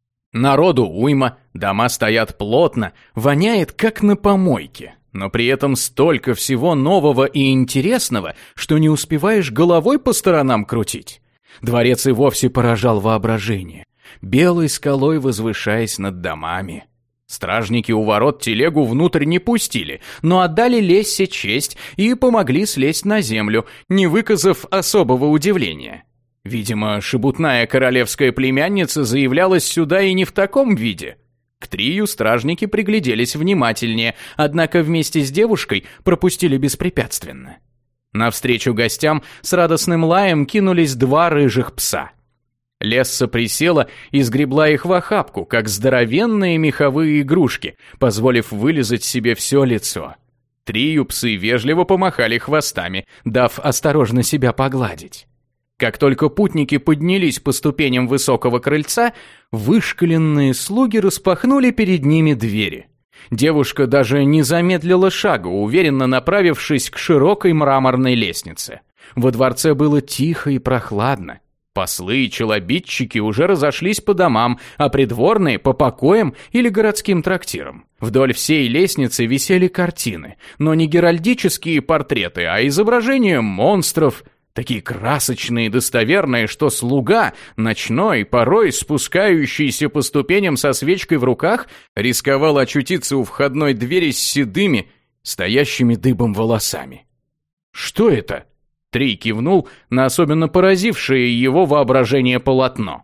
Народу уйма, дома стоят плотно, воняет как на помойке, но при этом столько всего нового и интересного, что не успеваешь головой по сторонам крутить. Дворец и вовсе поражал воображение, белой скалой возвышаясь над домами. Стражники у ворот телегу внутрь не пустили, но отдали Лессе честь и помогли слезть на землю, не выказав особого удивления. Видимо, шебутная королевская племянница заявлялась сюда и не в таком виде. К Трию стражники пригляделись внимательнее, однако вместе с девушкой пропустили беспрепятственно. Навстречу гостям с радостным лаем кинулись два рыжих пса. Лесса присела и сгребла их в охапку, как здоровенные меховые игрушки, позволив вылизать себе все лицо. Трию псы вежливо помахали хвостами, дав осторожно себя погладить. Как только путники поднялись по ступеням высокого крыльца, вышкаленные слуги распахнули перед ними двери. Девушка даже не замедлила шага, уверенно направившись к широкой мраморной лестнице. Во дворце было тихо и прохладно. Послы и челобитчики уже разошлись по домам, а придворные — по покоям или городским трактирам. Вдоль всей лестницы висели картины, но не геральдические портреты, а изображения монстров, такие красочные и достоверные, что слуга, ночной, порой спускающийся по ступеням со свечкой в руках, рисковал очутиться у входной двери с седыми, стоящими дыбом волосами. «Что это?» Трий кивнул на особенно поразившее его воображение полотно.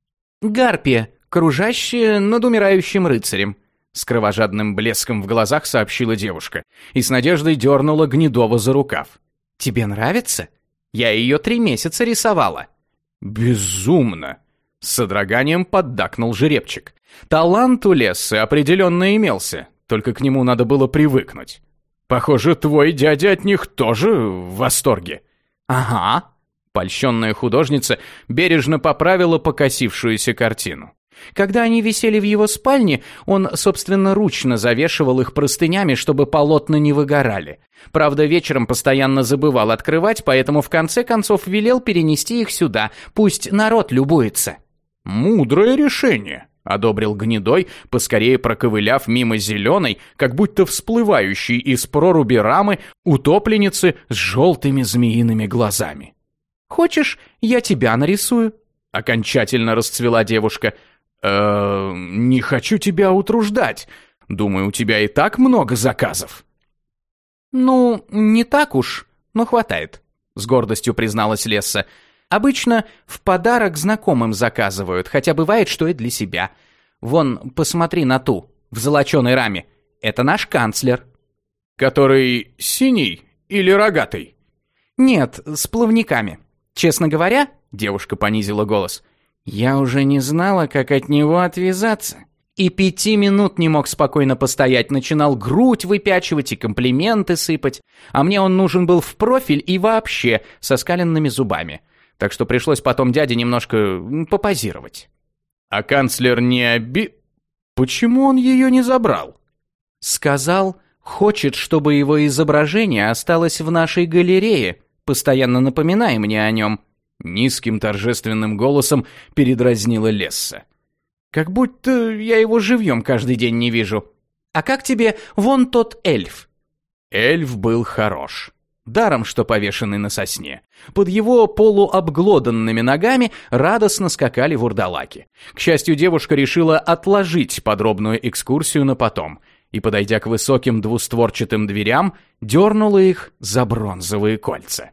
«Гарпия, кружащая над умирающим рыцарем», с кровожадным блеском в глазах сообщила девушка и с надеждой дернула Гнедова за рукав. «Тебе нравится? Я ее три месяца рисовала». «Безумно!» — с содроганием поддакнул жеребчик. «Талант у Лессы определенно имелся, только к нему надо было привыкнуть. Похоже, твой дядя от них тоже в восторге». «Ага», — Польщенная художница бережно поправила покосившуюся картину. Когда они висели в его спальне, он собственноручно завешивал их простынями, чтобы полотна не выгорали. Правда, вечером постоянно забывал открывать, поэтому в конце концов велел перенести их сюда, пусть народ любуется. «Мудрое решение», — одобрил Гнедой, поскорее проковыляв мимо зеленой, как будто всплывающей из проруби рамы, утопленницы с желтыми змеиными глазами. «Хочешь, я тебя нарисую?» — окончательно расцвела девушка. «Э, не хочу тебя утруждать. Думаю, у тебя и так много заказов». «Ну, не так уж, но хватает», — с гордостью призналась Лесса. «Обычно в подарок знакомым заказывают, хотя бывает, что и для себя. Вон, посмотри на ту, в золоченой раме. Это наш канцлер». «Который синий или рогатый?» «Нет, с плавниками. Честно говоря», — девушка понизила голос, — «я уже не знала, как от него отвязаться. И пяти минут не мог спокойно постоять, начинал грудь выпячивать и комплименты сыпать. А мне он нужен был в профиль и вообще со скаленными зубами. Так что пришлось потом дяде немножко попозировать». «А канцлер не оби... Почему он ее не забрал?» «Сказал, хочет, чтобы его изображение осталось в нашей галерее. Постоянно напоминай мне о нем», — низким торжественным голосом передразнила Лесса. «Как будто я его живьем каждый день не вижу. А как тебе вон тот эльф?» Эльф был хорош. Даром, что повешенный на сосне. Под его полуобглоданными ногами радостно скакали вурдалаки. К счастью, девушка решила отложить подробную экскурсию на потом и, подойдя к высоким двустворчатым дверям, дернула их за бронзовые кольца.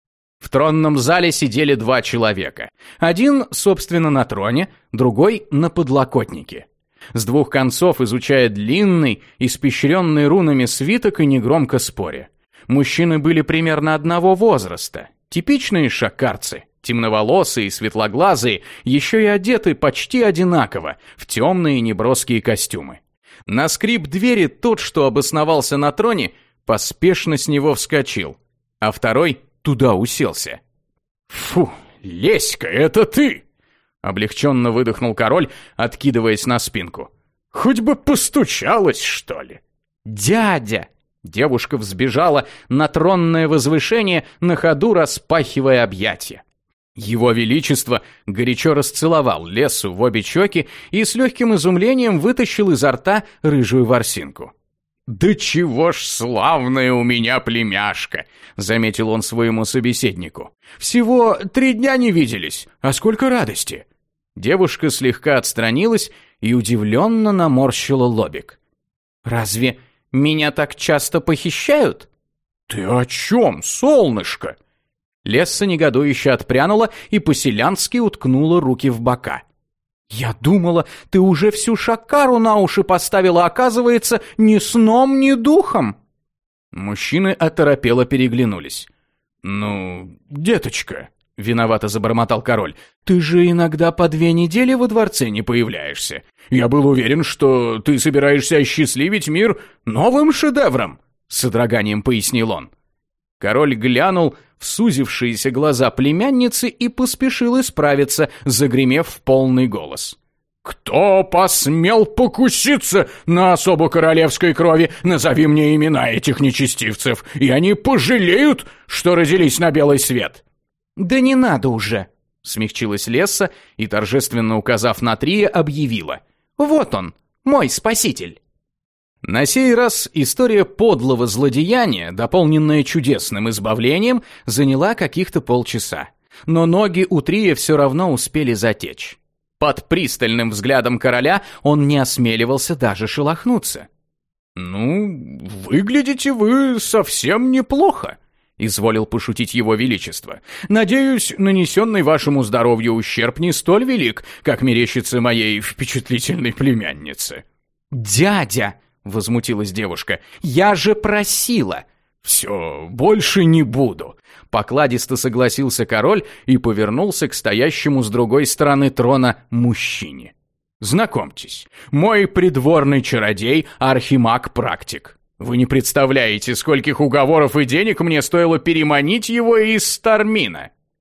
В тронном зале сидели два человека. Один, собственно, на троне, другой на подлокотнике. С двух концов, изучая длинный, испещренный рунами свиток и негромко споря. Мужчины были примерно одного возраста. Типичные шакарцы, темноволосые и светлоглазые, еще и одеты почти одинаково, в темные неброские костюмы. На скрип двери тот, что обосновался на троне, поспешно с него вскочил, а второй туда уселся. «Фу, Леська, это ты!» — облегченно выдохнул король, откидываясь на спинку. «Хоть бы постучалась, что ли?» «Дядя!» Девушка взбежала на тронное возвышение, на ходу распахивая объятия. Его Величество горячо расцеловал Лессу в обе щеки и с легким изумлением вытащил изо рта рыжую ворсинку. «Да чего ж славная у меня племяшка!» — заметил он своему собеседнику. «Всего три дня не виделись, а сколько радости!» Девушка слегка отстранилась и удивленно наморщила лобик. «Разве меня так часто похищают?» «Ты о чем, солнышко?» Лесса негодующе отпрянула и по-селянски уткнула руки в бока. «Я думала, ты уже всю шакару на уши поставила, оказывается, ни сном, ни духом!» Мужчины оторопело переглянулись. «Ну, деточка», — виновато забормотал король, «ты же иногда по две недели во дворце не появляешься. Я был уверен, что ты собираешься осчастливить мир новым шедевром», — с содроганием пояснил он. Король глянул в сузившиеся глаза племянницы и поспешил исправиться, загремев в полный голос. «Кто посмел покуситься на особу королевской крови? Назови мне имена этих нечестивцев, и они пожалеют, что родились на белый свет». «Да не надо уже», — смягчилась Лесса и, торжественно указав на Трия, объявила. «Вот он, мой спаситель». На сей раз история подлого злодеяния, дополненная чудесным избавлением, заняла каких-то полчаса. Но ноги у Трия все равно успели затечь. Под пристальным взглядом короля он не осмеливался даже шелохнуться. «Ну, выглядите вы совсем неплохо», — изволил пошутить его величество. «Надеюсь, нанесенный вашему здоровью ущерб не столь велик, как мерещится моей впечатлительной племяннице». «Дядя!» — возмутилась девушка. «Я же просила!» «Все, больше не буду!» Покладисто согласился король и повернулся к стоящему с другой стороны трона мужчине. «Знакомьтесь, мой придворный чародей Архимаг-практик. Вы не представляете, скольких уговоров и денег мне стоило переманить его из Стармина.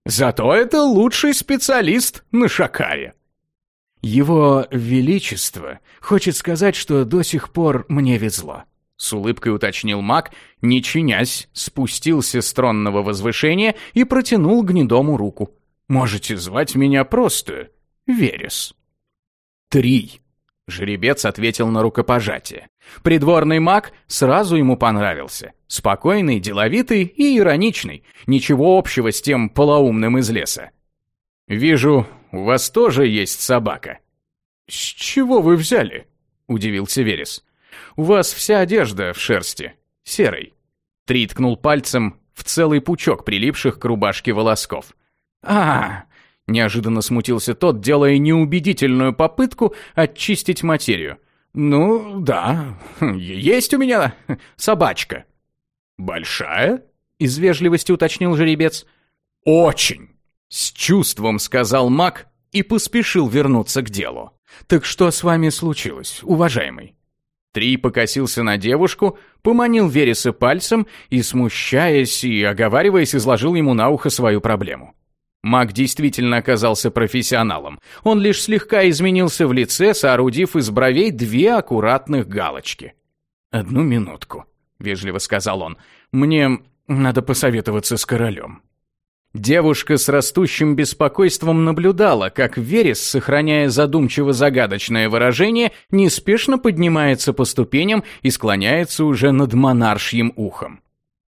Зато это лучший специалист на Шакаре. Его Величество хочет сказать, что до сих пор мне везло. С улыбкой уточнил маг, не чинясь, спустился с тронного возвышения и протянул гнедому руку. «Можете звать меня просто Верес». «Три», — жеребец ответил на рукопожатие. Придворный маг сразу ему понравился. Спокойный, деловитый и ироничный. Ничего общего с тем полоумным из леса. «Вижу, у вас тоже есть собака». «С чего вы взяли?» — удивился Верес. «У вас вся одежда в шерсти, серой». Три ткнул пальцем в целый пучок прилипших к рубашке волосков. а неожиданно смутился тот, делая неубедительную попытку очистить материю. «Ну, да, есть у меня собачка». «Большая?» — из вежливости уточнил жеребец. «Очень!» — с чувством сказал маг и поспешил вернуться к делу. «Так что с вами случилось, уважаемый?» Три покосился на девушку, поманил Вереса пальцем и, смущаясь и оговариваясь, изложил ему на ухо свою проблему. Маг действительно оказался профессионалом. Он лишь слегка изменился в лице, соорудив из бровей две аккуратных галочки. «Одну минутку», — вежливо сказал он. «Мне надо посоветоваться с королем». Девушка с растущим беспокойством наблюдала, как Верес, сохраняя задумчиво-загадочное выражение, неспешно поднимается по ступеням и склоняется уже над монаршьим ухом.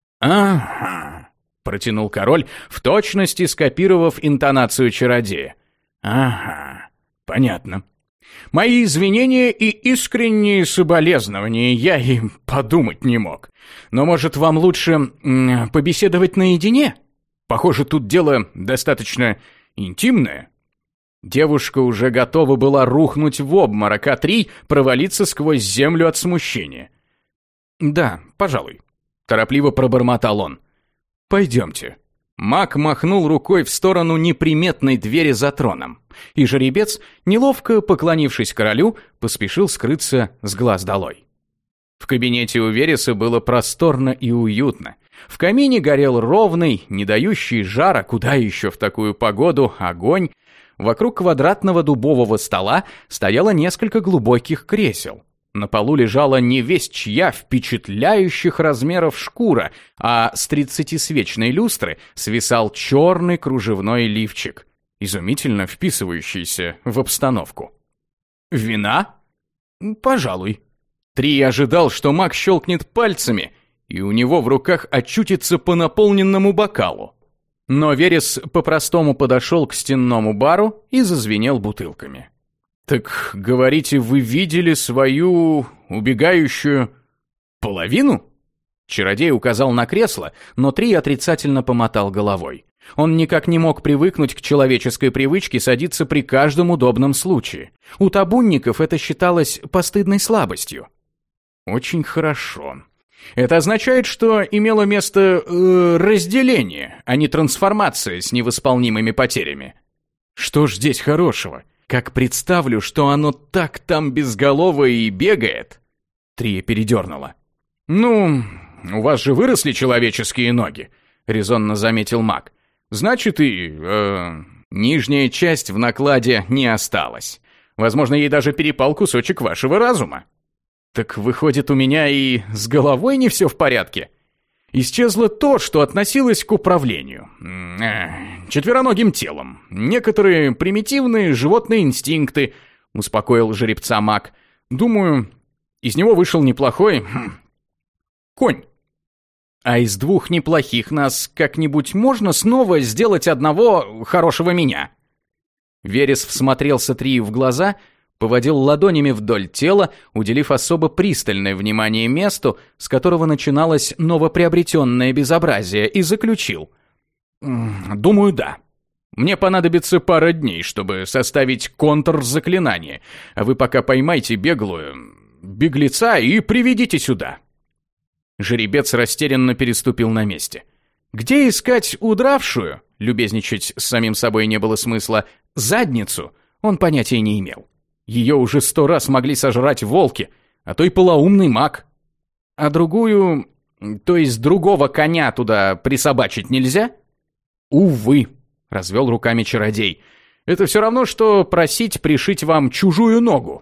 «Ага», — протянул король, в точности скопировав интонацию чародея. «Ага, понятно. Мои извинения и искренние соболезнования, я и подумать не мог. Но, может, вам лучше м, побеседовать наедине? Похоже, тут дело достаточно интимное». Девушка уже готова была рухнуть в обморок, а Три провалиться сквозь землю от смущения. «Да, пожалуй», — торопливо пробормотал он. «Пойдемте». Маг махнул рукой в сторону неприметной двери за троном, и жеребец, неловко поклонившись королю, поспешил скрыться с глаз долой. В кабинете у Вереса было просторно и уютно. В камине горел ровный, не дающий жара, куда еще в такую погоду, огонь. Вокруг квадратного дубового стола стояло несколько глубоких кресел. На полу лежала невесть чья впечатляющих размеров шкура, а с тридцатисвечной люстры свисал черный кружевной лифчик, изумительно вписывающийся в обстановку. «Вина? Пожалуй». Три ожидал, что маг щелкнет пальцами, и у него в руках очутится по наполненному бокалу. Но Верес по-простому подошел к стенному бару и зазвенел бутылками. «Так, говорите, вы видели свою убегающую половину?» Чародей указал на кресло, но Три отрицательно помотал головой. Он никак не мог привыкнуть к человеческой привычке садиться при каждом удобном случае. У табунников это считалось постыдной слабостью. «Очень хорошо. Это означает, что имело место э, разделение, а не трансформация с невосполнимыми потерями. Что ж здесь хорошего? Как представлю, что оно так там безголовое и бегает!» Трия передернула. «Ну, у вас же выросли человеческие ноги», — резонно заметил маг. «Значит, и э, нижняя часть в накладе не осталась. Возможно, ей даже перепал кусочек вашего разума». «Так выходит, у меня и с головой не все в порядке?» «Исчезло то, что относилось к управлению. Э, четвероногим телом. Некоторые примитивные животные инстинкты», — успокоил жеребца маг. «Думаю, из него вышел неплохой хм, конь». «А из двух неплохих нас как-нибудь можно снова сделать одного хорошего меня?» Верес всмотрелся Трии в глаза, поводил ладонями вдоль тела, уделив особо пристальное внимание месту, с которого начиналось новоприобретенное безобразие, и заключил. «Думаю, да. Мне понадобится пара дней, чтобы составить контрзаклинание, а вы пока поймайте беглую беглеца и приведите сюда». Жеребец растерянно переступил на месте. Где искать удравшую, любезничать с самим собой не было смысла, задницу он понятия не имел. Ее уже сто раз могли сожрать волки, а то и полоумный маг. А другую, то есть другого коня туда присобачить нельзя? Увы, — развел руками чародей. «Это все равно, что просить пришить вам чужую ногу».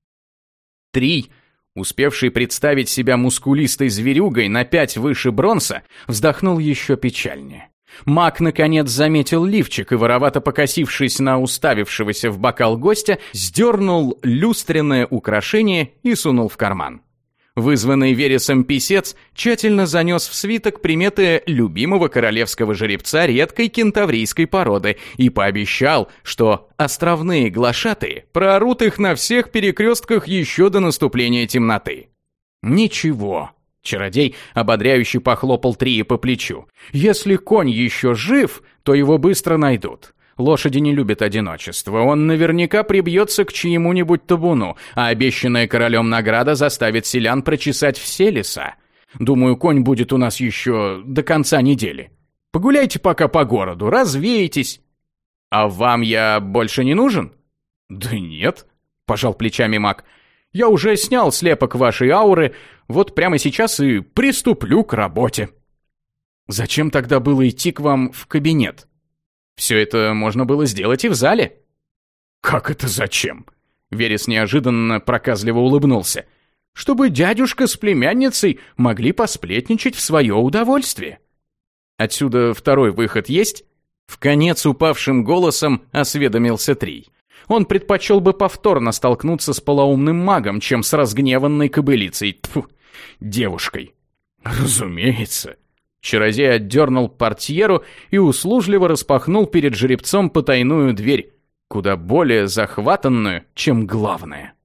Трий, успевший представить себя мускулистой зверюгой на пять выше Бронса, вздохнул еще печальнее. Маг, наконец, заметил лифчик и, воровато покосившись на уставившегося в бокал гостя, сдернул люстренное украшение и сунул в карман. Вызванный Вересом писец тщательно занес в свиток приметы любимого королевского жеребца редкой кентаврийской породы и пообещал, что островные глашатые проорут их на всех перекрестках еще до наступления темноты. «Ничего», — чародей ободряюще похлопал Трия по плечу, «если конь еще жив, то его быстро найдут. Лошади не любят одиночество, он наверняка прибьется к чьему-нибудь табуну, а обещанная королем награда заставит селян прочесать все леса. Думаю, конь будет у нас еще до конца недели. Погуляйте пока по городу, развейтесь». «А вам я больше не нужен?» «Да нет», — пожал плечами маг. «Я уже снял слепок вашей ауры, вот прямо сейчас и приступлю к работе». «Зачем тогда было идти к вам в кабинет? Все это можно было сделать и в зале». «Как это зачем?» Верес неожиданно проказливо улыбнулся. «Чтобы дядюшка с племянницей могли посплетничать в свое удовольствие». «Отсюда второй выход есть?» Вконец упавшим голосом осведомился Трий. Он предпочел бы повторно столкнуться с полоумным магом, чем с разгневанной кобылицей, тьфу, девушкой. «Разумеется». Чародей отдернул портьеру и услужливо распахнул перед жеребцом потайную дверь, куда более захватанную, чем главная.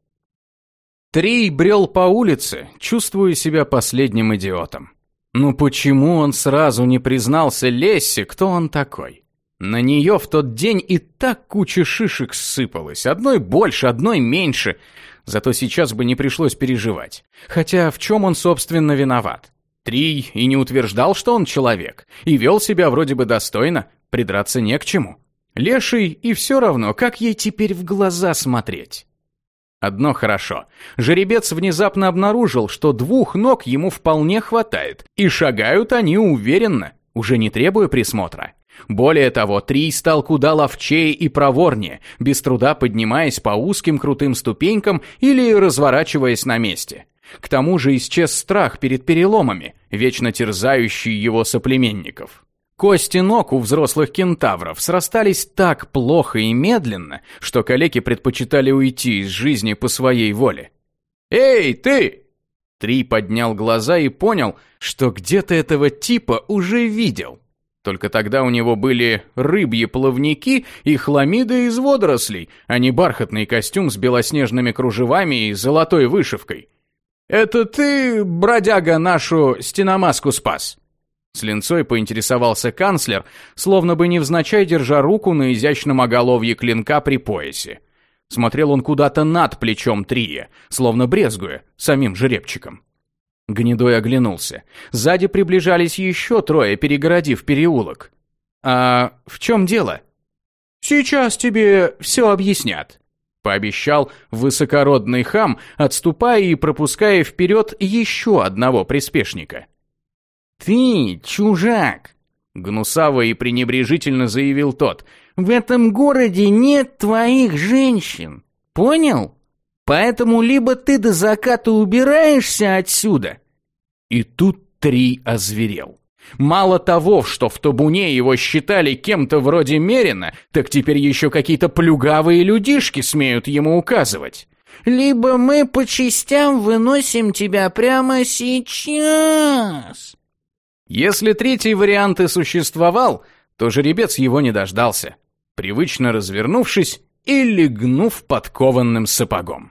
Трий брел по улице, чувствуя себя последним идиотом. Ну почему он сразу не признался Лессе, кто он такой? На нее в тот день и так куча шишек сыпалась, одной больше, одной меньше, зато сейчас бы не пришлось переживать. Хотя в чем он, собственно, виноват? Трий и не утверждал, что он человек, и вел себя вроде бы достойно, придраться не к чему. Леший, и все равно, как ей теперь в глаза смотреть? Одно хорошо. Жеребец внезапно обнаружил, что двух ног ему вполне хватает, и шагают они уверенно, уже не требуя присмотра. Более того, Трий стал куда ловчее и проворнее, без труда поднимаясь по узким крутым ступенькам или разворачиваясь на месте. К тому же исчез страх перед переломами, вечно терзающий его соплеменников. Кости ног у взрослых кентавров срастались так плохо и медленно, что калеки предпочитали уйти из жизни по своей воле. «Эй, ты!» Трий поднял глаза и понял, что где-то этого типа уже видел. Только тогда у него были рыбьи плавники и хламиды из водорослей, а не бархатный костюм с белоснежными кружевами и золотой вышивкой. «Это ты, бродяга, нашу стеномаску спас?» С линцой поинтересовался канцлер, словно бы невзначай держа руку на изящном оголовье клинка при поясе. Смотрел он куда-то над плечом Трия, словно брезгуя самим жеребчиком. Гнедой оглянулся. Сзади приближались еще трое, перегородив переулок. «А в чем дело?» «Сейчас тебе все объяснят», — пообещал высокородный хам, отступая и пропуская вперед еще одного приспешника. «Ты, чужак!» — гнусаво и пренебрежительно заявил тот. «В этом городе нет твоих женщин, понял? Поэтому либо ты до заката убираешься отсюда». И тут Трий озверел. Мало того, что в табуне его считали кем-то вроде Мерина, так теперь еще какие-то плюгавые людишки смеют ему указывать. «Либо мы по частям выносим тебя прямо сейчас». Если третий вариант и существовал, то жеребец его не дождался, привычно развернувшись и легнув подкованным сапогом.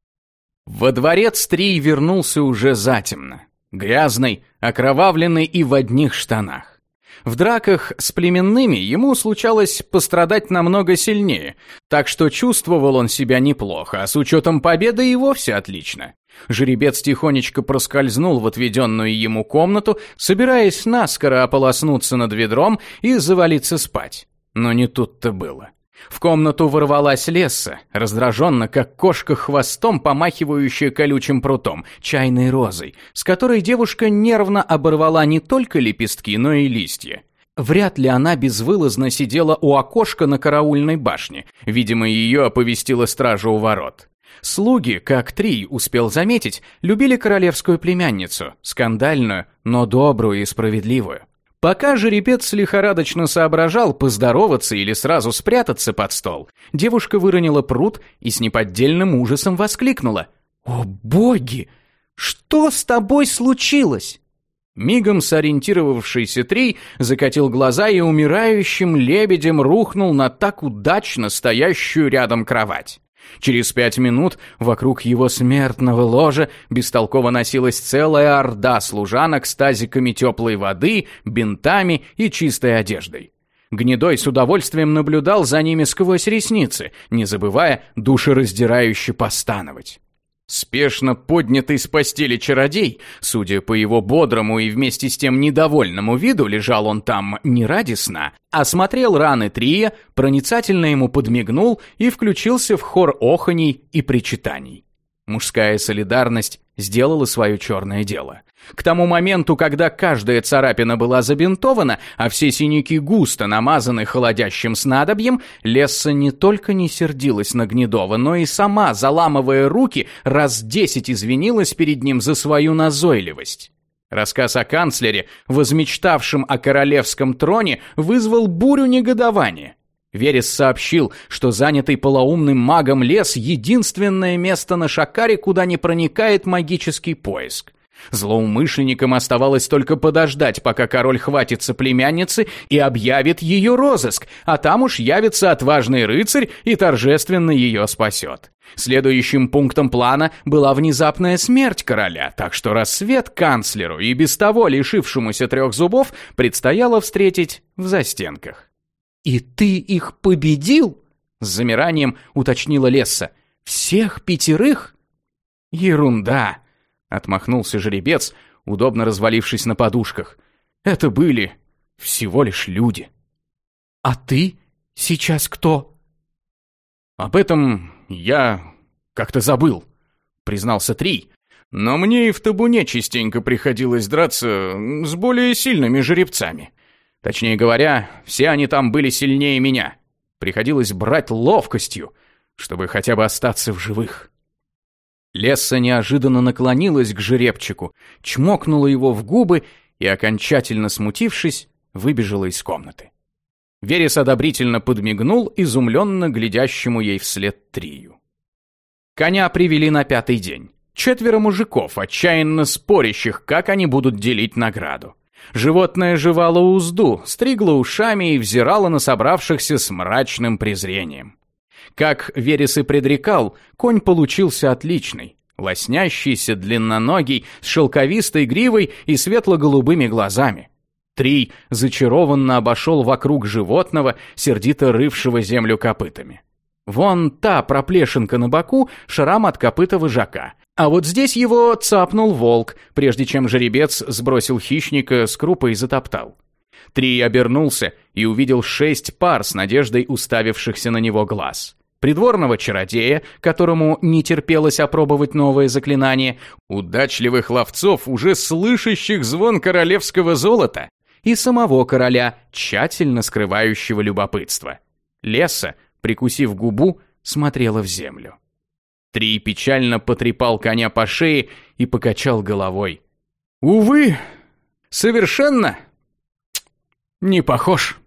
Во дворец Трий вернулся уже затемно, грязный, окровавленный и в одних штанах. В драках с племенными ему случалось пострадать намного сильнее, так что чувствовал он себя неплохо, а с учетом победы и вовсе отлично. Жеребец тихонечко проскользнул в отведенную ему комнату, собираясь наскоро ополоснуться над ведром и завалиться спать. Но не тут-то было. В комнату ворвалась Лесса, раздраженно, как кошка хвостом, помахивающая колючим прутом, чайной розой, с которой девушка нервно оборвала не только лепестки, но и листья. Вряд ли она безвылазно сидела у окошка на караульной башне. Видимо, ее оповестила стража у ворот. Слуги, как Трий успел заметить, любили королевскую племянницу, скандальную, но добрую и справедливую. Пока жеребец лихорадочно соображал, поздороваться или сразу спрятаться под стол, девушка выронила прут и с неподдельным ужасом воскликнула: «О боги! Что с тобой случилось?» Мигом сориентировавшийся Трий закатил глаза и умирающим лебедем рухнул на так удачно стоящую рядом кровать. Через пять минут вокруг его смертного ложа бестолково носилась целая орда служанок с тазиками теплой воды, бинтами и чистой одеждой. Гнедой с удовольствием наблюдал за ними сквозь ресницы, не забывая душераздирающе постановать. Спешно поднятый с постели чародей, судя по его бодрому и вместе с тем недовольному виду, лежал он там не ради сна, осмотрел раны Трия, проницательно ему подмигнул и включился в хор оханий и причитаний. Мужская солидарность сделала свое черное дело. К тому моменту, когда каждая царапина была забинтована, а все синяки густо намазаны холодящим снадобьем, Лесса не только не сердилась на Гнедова, но и сама, заламывая руки, раз десять извинилась перед ним за свою назойливость. Рассказ о канцлере, возмечтавшем о королевском троне, вызвал бурю негодования. Верес сообщил, что занятый полоумным магом лес — единственное место на Шакаре, куда не проникает магический поиск. Злоумышленникам оставалось только подождать, пока король хватится племянницы и объявит ее розыск, а там уж явится отважный рыцарь и торжественно ее спасет. Следующим пунктом плана была внезапная смерть короля, так что рассвет канцлеру и без того лишившемуся трех зубов предстояло встретить в застенках. «И ты их победил?» — с замиранием уточнила Лесса. «Всех пятерых?» «Ерунда!» — отмахнулся жеребец, удобно развалившись на подушках. «Это были всего лишь люди». «А ты сейчас кто?» «Об этом я как-то забыл», — признался Трий. «Но мне и в табуне частенько приходилось драться с более сильными жеребцами. Точнее говоря, все они там были сильнее меня. Приходилось брать ловкостью, чтобы хотя бы остаться в живых». Лесса неожиданно наклонилась к жеребчику, чмокнула его в губы и, окончательно смутившись, выбежала из комнаты. Верес одобрительно подмигнул изумленно глядящему ей вслед Трию. Коня привели на пятый день. Четверо мужиков, отчаянно спорящих, как они будут делить награду. Животное жевало узду, стригло ушами и взирало на собравшихся с мрачным презрением. Как Верес и предрекал, конь получился отличный, лоснящийся, длинноногий, с шелковистой гривой и светло-голубыми глазами. Трий зачарованно обошел вокруг животного, сердито рывшего землю копытами. Вон та проплешинка на боку — шрам от копыта вожака, а вот здесь его цапнул волк, прежде чем жеребец сбросил хищника с крупой и затоптал. Трий обернулся и увидел шесть пар с надеждой уставившихся на него глаз. Придворного чародея, которому не терпелось опробовать новое заклинание, удачливых ловцов, уже слышащих звон королевского золота, и самого короля, тщательно скрывающего любопытство. Лесса, прикусив губу, смотрела в землю. Трий печально потрепал коня по шее и покачал головой. «Увы, совершенно не похож».